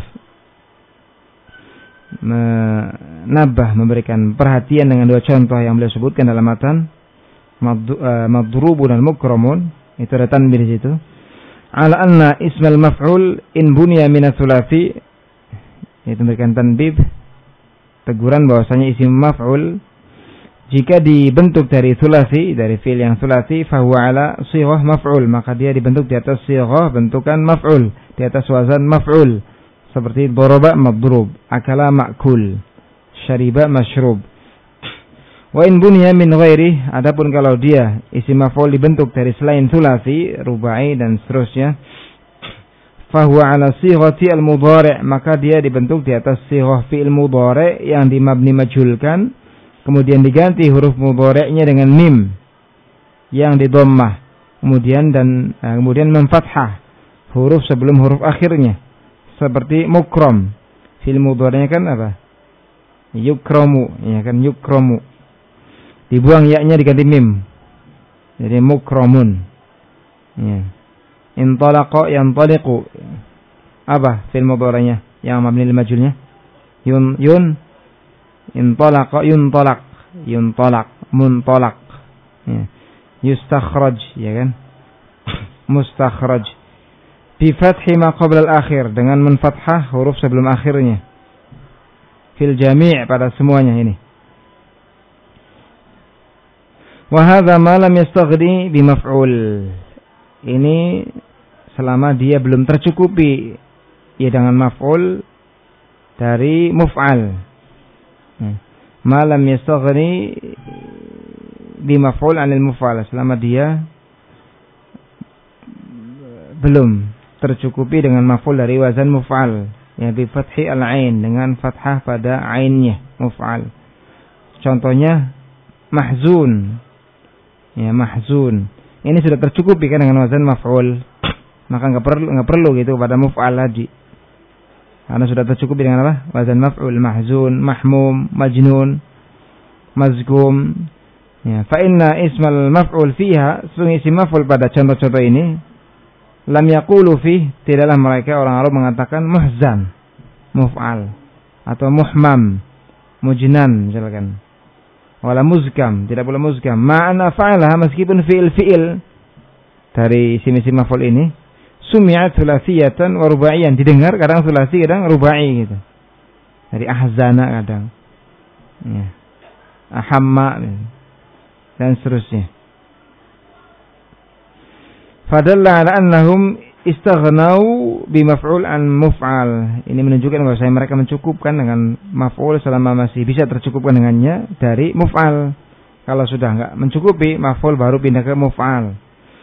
nabbah, memberikan perhatian dengan dua contoh yang beliau sebutkan dalam matan. Madrubun dan mukramun, itu ada tanbih di situ. Ala anna ismal maf'ul in bunya min ats-tsulats, itu memberikan tanbih, teguran bahwasanya isim maf'ul jika dibentuk dari tsulasi, dari fi'il yang tsulasi, fahuwa ala shighah maf'ul, maka dia dibentuk di atas shighah bentukan maf'ul, di atas wazan maf'ul, seperti daraba madrub, akala ma'kul, syariba masyrub. Wa in bunya min ghairi, adapun kalau dia isim maf'ul dibentuk dari selain tsulasi, rubai dan seterusnya, fahuwa ala sighati al-mudhari', maka dia dibentuk di atas sighah fi'il mudhari' yang dimabni majhulkan, kemudian diganti huruf mudhari'nya dengan mim yang didhammah, kemudian dan uh, kemudian memfathah huruf sebelum huruf akhirnya, seperti mukram. Fi'il mudhari'nya kan apa? Yukramu, ya kan, yukramu. Dibuang ya-nya diganti mim. Jadi mukramun. Ya. Intalaqa yantaliqu. Apa fi'il mudhari'nya yang mabni lil majhulnya? Yun yun intalaqa yuntalaq, yuntalaq, muntalaq. Ya. Yustakhraj, ya kan? Mustakhraj. Bi fathi ma qabla al-akhir, dengan menfathah huruf sebelum akhirnya. Fil jami' pada semuanya ini. Wa hadza ma lam yastaghni bi maf'ul. Ini selama dia belum tercukupi ya dengan maf'ul dari muf'al. Ma lam yastaghni bi maf'ul 'anil muf'al, selama dia belum tercukupi dengan maf'ul dari wazan muf'al, ya bi fathi al-'ain, dengan fathah pada ainnya muf'al. Contohnya mahzun. Ya, mahzun. Ini sudah tercukupi kan dengan wazan maf'ul. Maka enggak perlu enggak perlu gitu pada muf'al lagi. Karena sudah tercukupi dengan apa? Wazan maf'ul, mahzun, mahmum, majnun, mazkum. Ya, fa inna ismal maf'ul fiha, sungguh isim maf'ul pada contoh-contoh ini, lam yaqulu fi, tidaklah mereka orang Arab mengatakan muhzan, muf'al, atau muhmam, mujnan misalkan. Wala muzkam, tidak pula muzkam. Ma'ana fa'alah, meskipun fi'il-fi'il dari isim-isim maf'ul ini sumi'at thulathiyatan wa rubaiyan, didengar kadang thulathi kadang rubai gitu. Dari ahzana kadang, Ya. Ahamma dan seterusnya. Fadalla ala annahum istaghnau bimaf'ul an muf'al. Ini menunjukkan bahwa mereka mencukupkan dengan maf'ul selama masih bisa tercukupkan dengannya dari muf'al. Kalau sudah enggak mencukupi maf'ul baru pindah ke muf'al.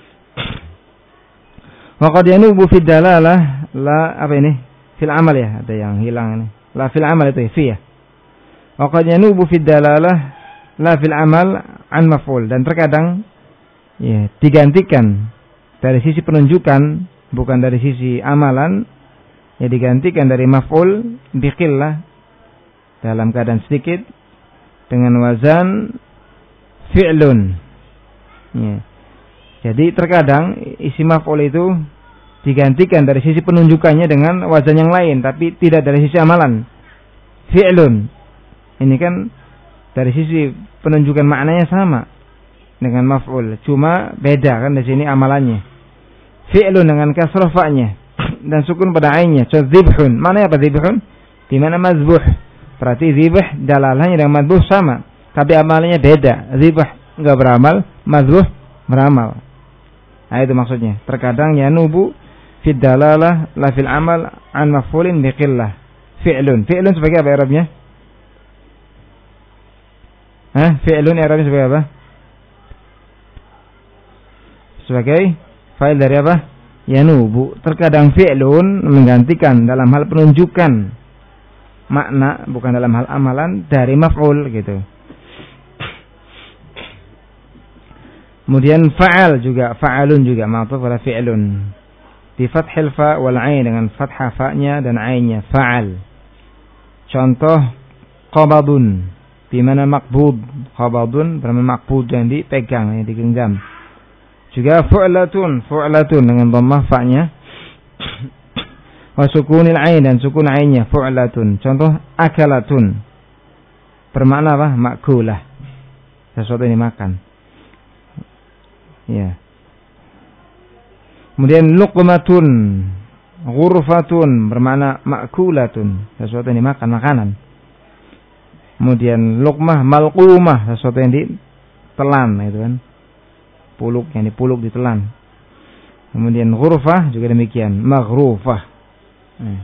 Wa qad yanubu fid dalalah la apa ini? Fil amal ya, ada yang hilang ini. La fil amal itu fi ya. Wa qad yanubu fid dalalah la fil amal an maf'ul, dan terkadang ya digantikan dari sisi penunjukan bukan dari sisi amalan, ya digantikan dari maf'ul biqillah dalam keadaan sedikit dengan wazan fi'lun. Ya. Jadi terkadang isi maf'ul itu digantikan dari sisi penunjukannya dengan wazan yang lain, tapi tidak dari sisi amalan. Fi'lun. Ini kan dari sisi penunjukan maknanya sama dengan maf'ul, cuma beda kan di sini amalannya. Fi'lun dengan kasrah fa'nya dan sukun pada ainnya. Contoh dzibhun. Mana apa dzibhun? Di mana mazbuh. Berarti dzibh dalalahnya dengan mazbuh sama, tapi amalnya beda. Dzibh enggak beramal, mazbuh beramal. Nah, itu maksudnya. Terkadang yanubu fid dalalah la fil amal an maf'ulin biqillah. Fi'lun. Fi'lun sebagai apa i'rabnya? Hah? Fi'lun i'rabnya sebagai apa? Sebagai fa'il dari apa? Yanubu. Terkadang fi'lun menggantikan dalam hal penunjukan makna, bukan dalam hal amalan, dari maf'ul gitu. Kemudian fa'al juga, fa'alun juga ma'tuf pada fi'lun. Di fathil fa wal ain, dengan fathah fa-nya dan ainnya, fa'al. Contoh qabadun, di mana maqbud. Qabadun bermakna maqbud, yang dipegang, yang digenggam. Juga fu'latun, fu'latun dengan dhammah fa-nya. Wa sukunil ain, dan sukun ainnya, fu'latun. Contoh akalatun, bermakna apa? Ma'kulah, sesuatu yang dimakan. Ya. Kemudian luqmatun, ghurfatun, bermakna ma'kulatun, sesuatu yang dimakan, makanan. Kemudian luqmah malqumah, sesuatu yang ditelan, itu kan. Puluk, yang dipuluk, ditelan. Kemudian ghurfah juga demikian, maghrufah. Ya.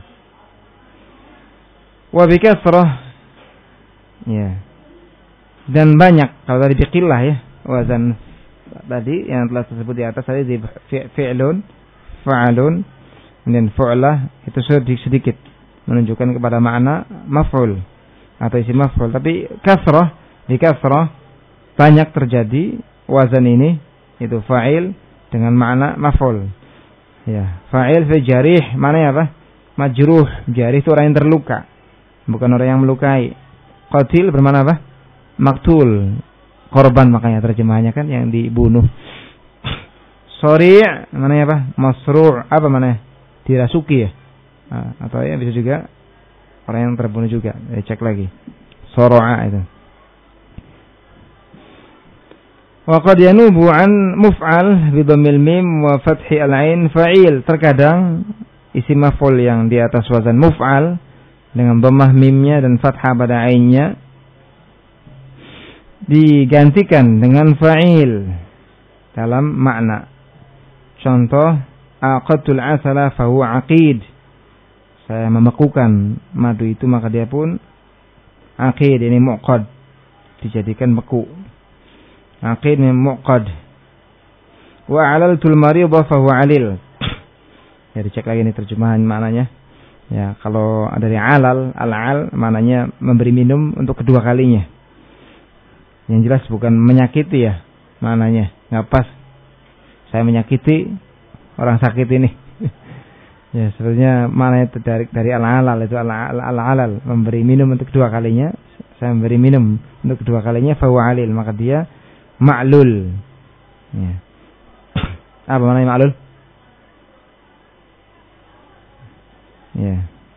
Wa bi kasrah. Ya. Dan banyak, kalau tadi biqillah ya, wazan tadi yang telah tersebut di atas tadi fi'lun, fa'alun, dan fu'lah, itu sedikit menunjukkan kepada makna maf'ul atau isim maf'ul. Tapi kasrah, di kasrah banyak terjadi wazan ini, itu fa'il dengan makna maf'ul. Ya, fa'il fi jarih, maknanya apa? Majruh. Jarih itu orang yang terluka, bukan orang yang melukai. Qatil bermakna apa? Maktul, korban, makanya terjemahannya kan yang dibunuh. Sori' maknanya apa? Masru', apa maknanya? Dirasuki ya. Nah, atau ya bisa juga orang yang terbunuh juga. Eh, cek lagi. Soro'a itu. Wa qad yanubu an muf'al bi dhammil mim wa fathi al-ain fa'il. Terkadang isim maf'ul yang di atas wazan muf'al dengan dhammah mimnya dan fathah pada ainnya digantikan dengan fa'il dalam makna. Contoh, aqadtul asala fa huwa aqid. Saya memekukan madu itu, maka dia pun aqid. Ini muqad, dijadikan beku. Aqid min muqad. Wa alaltul maridha fa huwa alil. Ya, dicek lagi ini terjemahan maknanya. Ya, kalau dari alal, al-al maknanya memberi minum untuk kedua kalinya. Yang jelas bukan menyakiti ya maknanya. Nggak pas. Saya menyakiti orang sakit ini. Ya, sebenarnya maknanya dari dari al-alal, itu al-alal, memberi minum untuk kedua kalinya. Saya memberi minum untuk kedua kalinya, fa huwa alil, maka dia ma'lul. Ya. Apa maknanya ma'lul? Ya.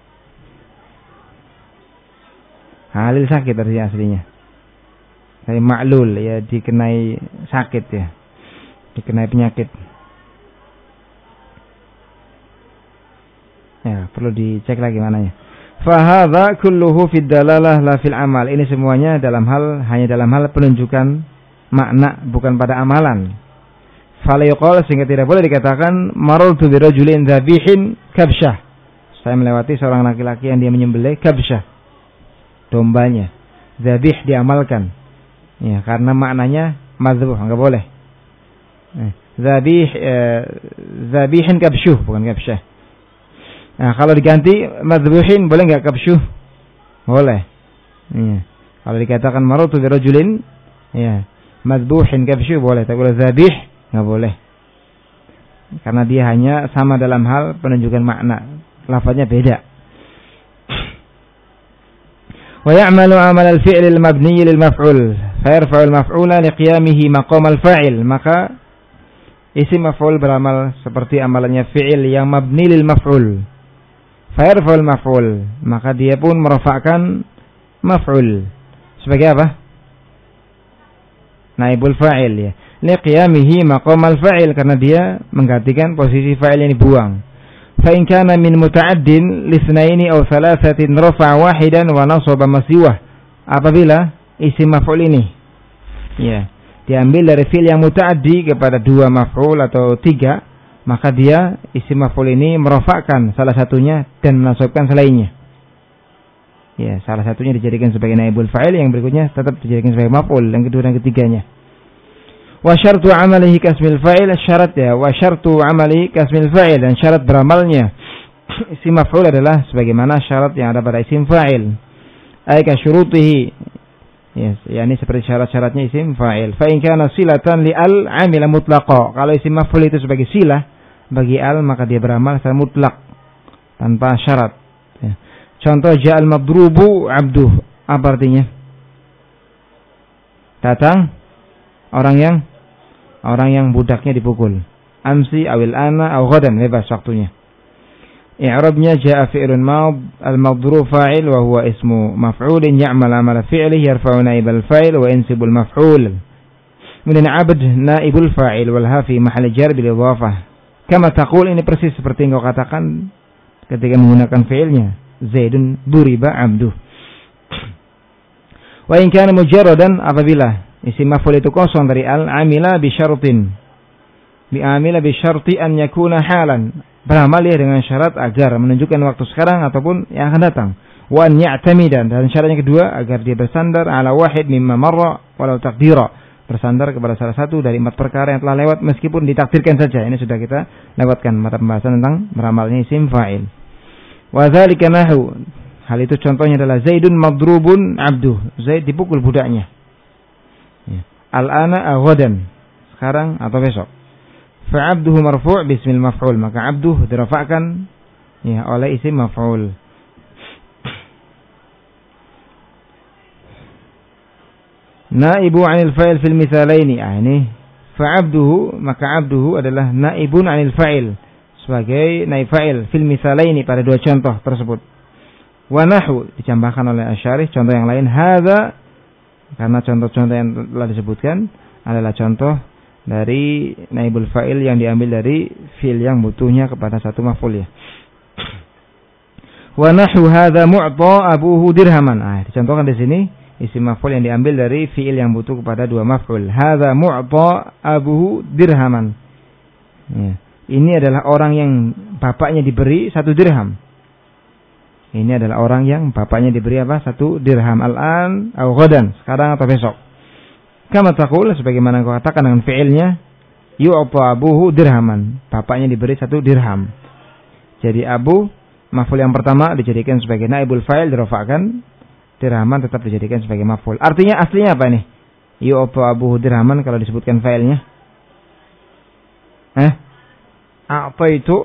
Halil sakit artinya aslinya. Dari ma'lul, ya dikenai sakit ya. Dikenai penyakit. Ya, perlu dicek lagi mananya. Fahadha kulluhu fid dalalah la fil amal. Ini semuanya dalam hal hanya dalam hal penunjukan makna, bukan pada amalan. Fala yuqal, sehingga tidak boleh dikatakan marartu bi rajulin dhabihin kabsyah. Saya melewati seorang laki-laki yang dia menyembelih kabsyah, dombanya. Dzabih diamalkan. Ya, karena maknanya madzbuh, enggak boleh. Dzabih eh, dzabihin kabsyuh, bukan kabsyah. Nah, kalau diganti madzbuhin boleh enggak kabsyuh? Boleh. Ya. Kalau dikatakan marartu bi rajulin, ya, madzbuhin kabsyuh boleh, tapi kalau dzabih enggak boleh. Karena dia hanya sama dalam hal penunjukan makna. Lafaznya beda. Wa ya'malu 'amal al-fi'l al-mabni lil-maf'ul, fa yarfa'u al-maf'ula liqiyamihi maqam al-fa'il. Maka isim maf'ul beramal seperti amalannya fi'il yang mabni lil-maf'ul. Fa yarfa'u al-maf'ul, maka dia pun merafa'kan maf'ul. Sebagai apa? Naibul fa'il, ya. Liqiyamihi maqam al-fa'il, karena dia menggantikan posisi fa'il yang dibuang. Fa in kana min muta'addin lisnaini aw thalathatin rafa'a wahidan wa nasaba masiwah. Apabila isim maf'ul ini, ya, diambil dari fi'il yang muta'addi kepada dua maf'ul atau tiga, maka dia isim maf'ul ini merafa'kan salah satunya dan menasabkan selainnya. Ya, salah satunya dijadikan sebagai naibul fa'il, yang berikutnya tetap dijadikan sebagai maf'ul, yang kedua dan ketiganya. Wa syartu amalihi kasmil fa'il, syarat ya, wa syartu amali kasmil fa'il, dan syarat beramalnya isim maf'ul adalah sebagaimana syarat yang ada pada isim fa'il. Ay ka syurutihi, yes, yakni seperti syarat-syaratnya isim fa'il. Fa in kana silatan li al amila mutlaqa. Kalau isim maf'ul itu sebagai silah bagi al, maka dia beramal secara mutlak tanpa syarat. Ya. Contoh ja'al madrubu abduh, apa artinya? Datang orang yang orang yang budaknya dipukul. Amsi awil ana aw ghadan, bebas waktunya. I'rabnya ja'a fi'lun mad al-madrub fa'il wa huwa ismu maf'ulin ya'mal 'amala fi'lihi yarfa'u naibal fa'il wa yansibul maf'ul. Kemudian 'abd naibul fa'il wal ha fi mahall jar bil idhafah. Kama taqul, ini persis seperti engkau katakan ketika menggunakan fi'ilnya. Zaidun duriba 'abduh. Wa in kana mujarradan, apabila isim maf'ul itu kosong dari al, amila bi syartin. Bi amila bi syarti an yakuna halan. Beramal ya dengan syarat agar menunjukkan waktu sekarang ataupun yang akan datang. Wa an ya'tamidan, dan syaratnya kedua agar dia bersandar ala wahid mimma marra walau taqdira. Bersandar kepada salah satu dari empat perkara yang telah lewat meskipun ditakdirkan saja. Ini sudah kita lewatkan pada pembahasan tentang beramalnya isim fa'il. Wa dzalika nahu, hal itu contohnya adalah Zaidun madrubun abduh. Zaid dipukul budaknya. Ya. Al-ana aghadan, sekarang atau besok. Fa'abduhu marfu' bismil maf'ul, maka abduh dirafa'kan ya oleh isim maf'ul. Naibu 'anil fa'il fil mithalaini. Ah, ini fa'abduhu, maka abduhu adalah naibun 'anil fa'il, sebagai naib fa'il fil mithalaini pada dua contoh tersebut. Wa nahu, ditambahkan oleh Asy'arih contoh yang lain, hadza, karena contoh-contoh yang telah disebutkan adalah contoh dari naibul fa'il yang diambil dari fi'il yang butuhnya kepada satu maf'ul, ya. Wa nahu hadza mu'ta abuhu dirhaman. Ah, dicontohkan di sini isim maf'ul yang diambil dari fi'il yang butuh kepada dua maf'ul. Hadza mu'ta abuhu dirhaman. Ya. Ini adalah orang yang bapaknya diberi satu dirham. Ini adalah orang yang bapaknya diberi apa? Satu dirham. Al-an atau ghadan, sekarang atau besok. Kama taqul, sebagaimana kau katakan dengan fi'ilnya, yu'ta abuhu dirhaman. Bapaknya diberi satu dirham. Jadi abu, maf'ul yang pertama dijadikan sebagai naibul fa'il, dirafa'kan. Dirhaman tetap dijadikan sebagai maf'ul. Artinya aslinya apa nih? Yu'ta abuhu dirhaman kalau disebutkan fa'ilnya. Eh? A'taitu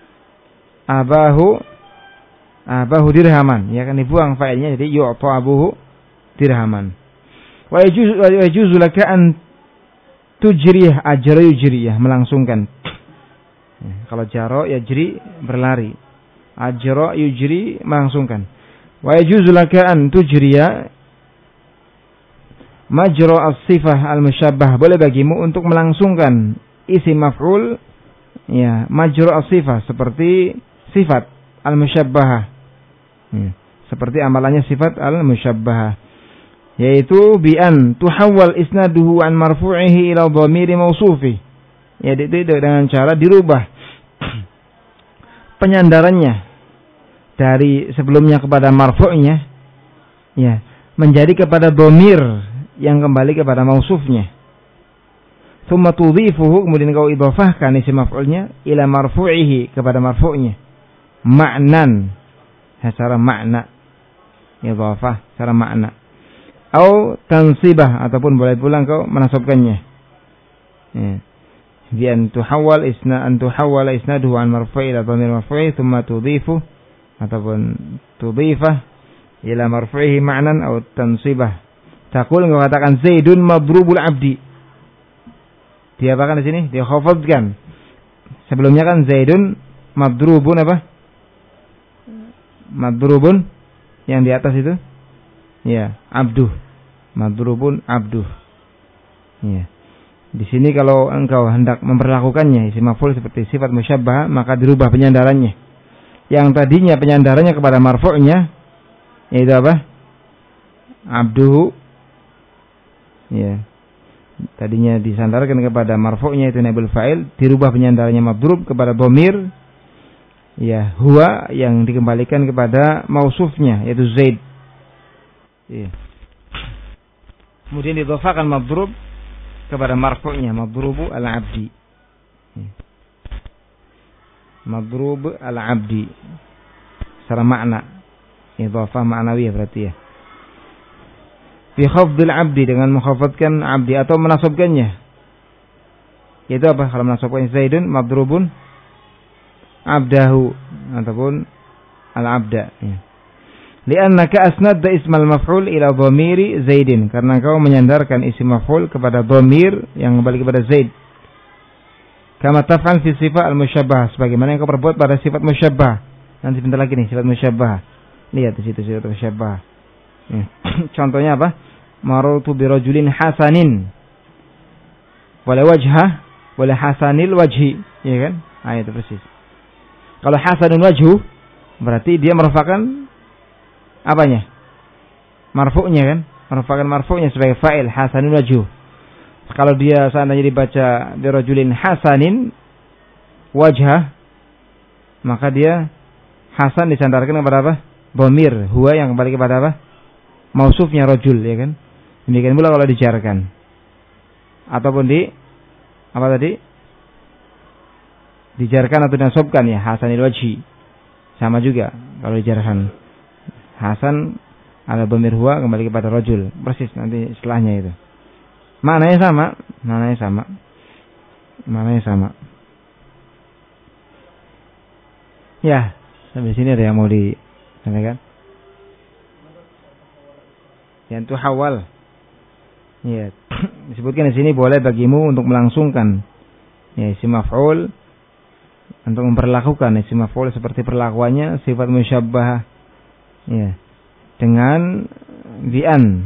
abahu abahu dirhaman, ya kan, dibuang fa'ilnya jadi yu'ta abuhu dirhaman. Wa yajuzu wa yajuzu laka an tujrih ajra yujriyah, melangsungkan. Ya, kalau jaro yajri berlari, ajra yujri melangsungkan. Wa yajuzu laka an tujriya majra as-sifah al-musyabbah, boleh bagimu untuk melangsungkan isim maf'ul, ya, majra as-sifah, seperti sifat al-musyabbahah. Hmm. seperti amalannya sifat al-musyabbahah, yaitu bi an tuhawwal isnaduhu an marfu'ihi ila dhamiri mausufi, yaitu dengan cara dirubah penyandarannya dari sebelumnya kepada marfu'nya, ya, menjadi kepada dhamir yang kembali kepada mausufnya. Tsumma tudhifuhu, kemudian kau idhafahkan isim maf'ulnya ila marfu'ihi, kepada marfu'nya, ma'nan, secara makna, idhafah secara makna, au tansibah, ataupun boleh pula kau menasabkannya, ya, bi an tuhawwal isna an tuhawwala isnaduhu an marfu'i ila dhamir marfu'i tsumma tudhifu, ataupun tudhifah ila marfu'ihi ma'nan au tansibah. Taqul, engkau katakan Zaidun madrubul abdi. Dia apakan di sini? Dia khafadkan. Sebelumnya kan Zaidun madrubun apa? Madrubun yang di atas itu, ya, abduh. Madrubun abduh. Ya. Di sini kalau engkau hendak memperlakukannya isim maf'ul seperti sifat musyabbah, maka dirubah penyandarannya. Yang tadinya penyandarannya kepada marfu'nya, yaitu apa? Abduhu. Ya. Tadinya disandarkan kepada marfu'nya itu naibul fa'il, dirubah penyandarannya madrub kepada dhamir, ya, huwa, yang dikembalikan kepada mausufnya yaitu Zaid. Ya. Kemudian didhafakan madrub kepada marfu'nya, madrubu al-abdi. Ya. Madrub al-abdi secara makna, idhafah ma'nawiyah berarti, ya. Fi khafdil abdi, dengan menghafadkan abdi atau menasabkannya. Itu apa? Kalau menasabkannya Zaidun madrubun abdahu, ataupun al-abda. Ya. Li'annaka asnadda ismal maf'ul ila dhamiri Zaidin, karena kau menyandarkan isim maf'ul kepada dhamir yang kembali kepada Zaid. Kama taf'al fi sifat al-musyabbah, sebagaimana yang kau perbuat pada sifat musyabbah. Nanti bentar lagi nih sifat musyabbah. Lihat di situ sifat musyabbah. Ya. Contohnya apa? Marartu bi rajulin hasanin, wala wajhah wala hasanil wajhi, ya kan? Ah, itu persis. Kalau hasanul wajhu berarti dia merupakan apanya? Marfu'nya kan? Merupakan marfu'nya sebagai fa'il, hasanul wajhu. Kalau dia seandainya dibaca bi rajulin hasanin wajhah, maka dia hasan disandarkan kepada apa? Dhamir huwa yang kembali kepada apa? Mausufnya rajul, ya kan? Demikian pula kalau dijarkan ataupun di apa tadi? Dijarkan atau dinasabkan, ya, hasanil wajhi. Sama juga kalau dijarkan. Hasan ala dhamir huwa kembali kepada rajul. Persis nanti setelahnya itu. Maknanya sama, maknanya sama. Maknanya sama. Ya, sampai sini ada yang mau disampaikan? Yang tuhawal. Ya, disebutkan di sini boleh bagimu untuk melangsungkan, ya, isim maf'ul, untuk memperlakukan isim maf'ul seperti perlakuannya sifat musyabbah, ya, dengan bi'an.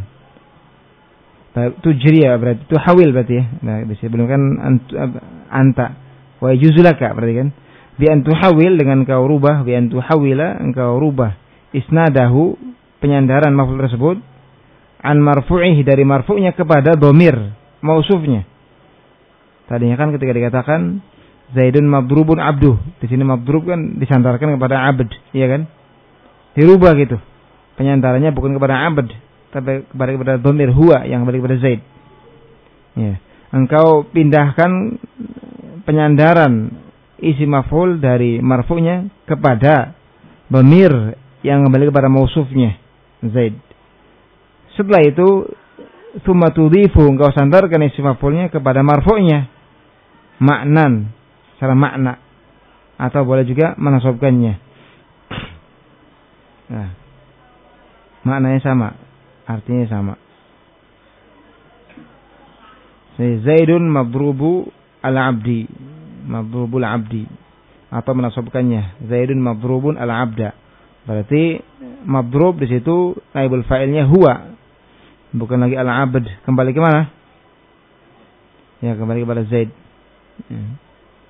Tujriya berarti tuhawil berarti, ya. Nah, bisa belum kan anta wa yujuzulaka berarti kan. Bi'an tuhawil, dengan kau rubah, bi'an tuhawila, engkau rubah isnadahu, penyandaran maf'ul tersebut, an marfu'ih, dari marfu'nya kepada dhamir mausufnya. Tadinya kan ketika dikatakan Zaidun madrubun abduh, di sini madrub kan disandarkan kepada abd, iya kan? Dirubah gitu. Penyandarannya bukan kepada abd, tapi kepada kepada dhamir huwa yang kembali kepada Zaid. Ya. Engkau pindahkan penyandaran isim maf'ul dari marfu'nya kepada dhamir yang kembali kepada mausufnya Zaid. Setelah itu tsumma tudhifu, engkau sandarkan isim maf'ulnya kepada marfu'nya ma'nan, secara makna, atau boleh juga menasabkannya. Nah, maknanya sama, artinya sama. Zaidun madrubu al-abdi, madrubul abdi, atau menasabkannya Zaidun madrubun al-abda. Berarti madrub di situ naibul fa'ilnya huwa, bukan lagi al-abd. Kembali ke mana? Ya, kembali kepada Zaid. Ya.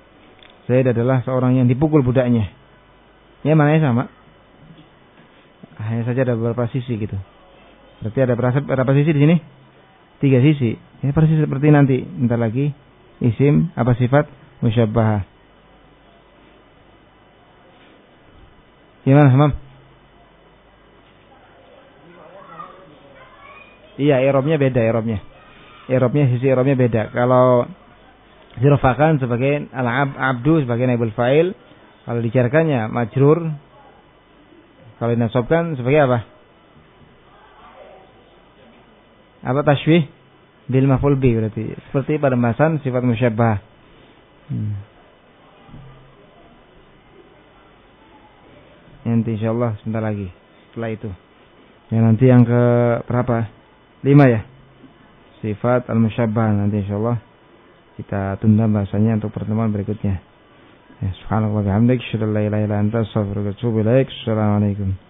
Zaid adalah seorang yang dipukul budaknya. Ya, maknanya sama. hanya saja ada beberapa sisi gitu. Berarti ada berapa, berapa sisi di sini? Tiga sisi. Ini persis seperti nanti. Bentar lagi isim apa sifat musyabbahah. Gimana, Hamam? Iya, i'rabnya beda i'rabnya. I'rabnya sisi i'rabnya beda. Kalau dirofakan sebagai al-abdu sebagai naibul fa'il, kalau dijarkannya majrur, kalau dinasabkan sebagai apa? Apa tashbih bil maf'ul bi berarti seperti pada pembahasan sifat musyabbah. Hmm. Nanti insyaallah sebentar lagi setelah itu. Ya nanti yang ke berapa? Lima ya. Sifat al-musyabbah nanti insyaallah kita tunda bahasanya untuk pertemuan berikutnya. Ya, subhanallah wa bihamdik, asyhadu an la ilaha illa anta, astaghfiruka wa atubu ilaik. Assalamualaikum.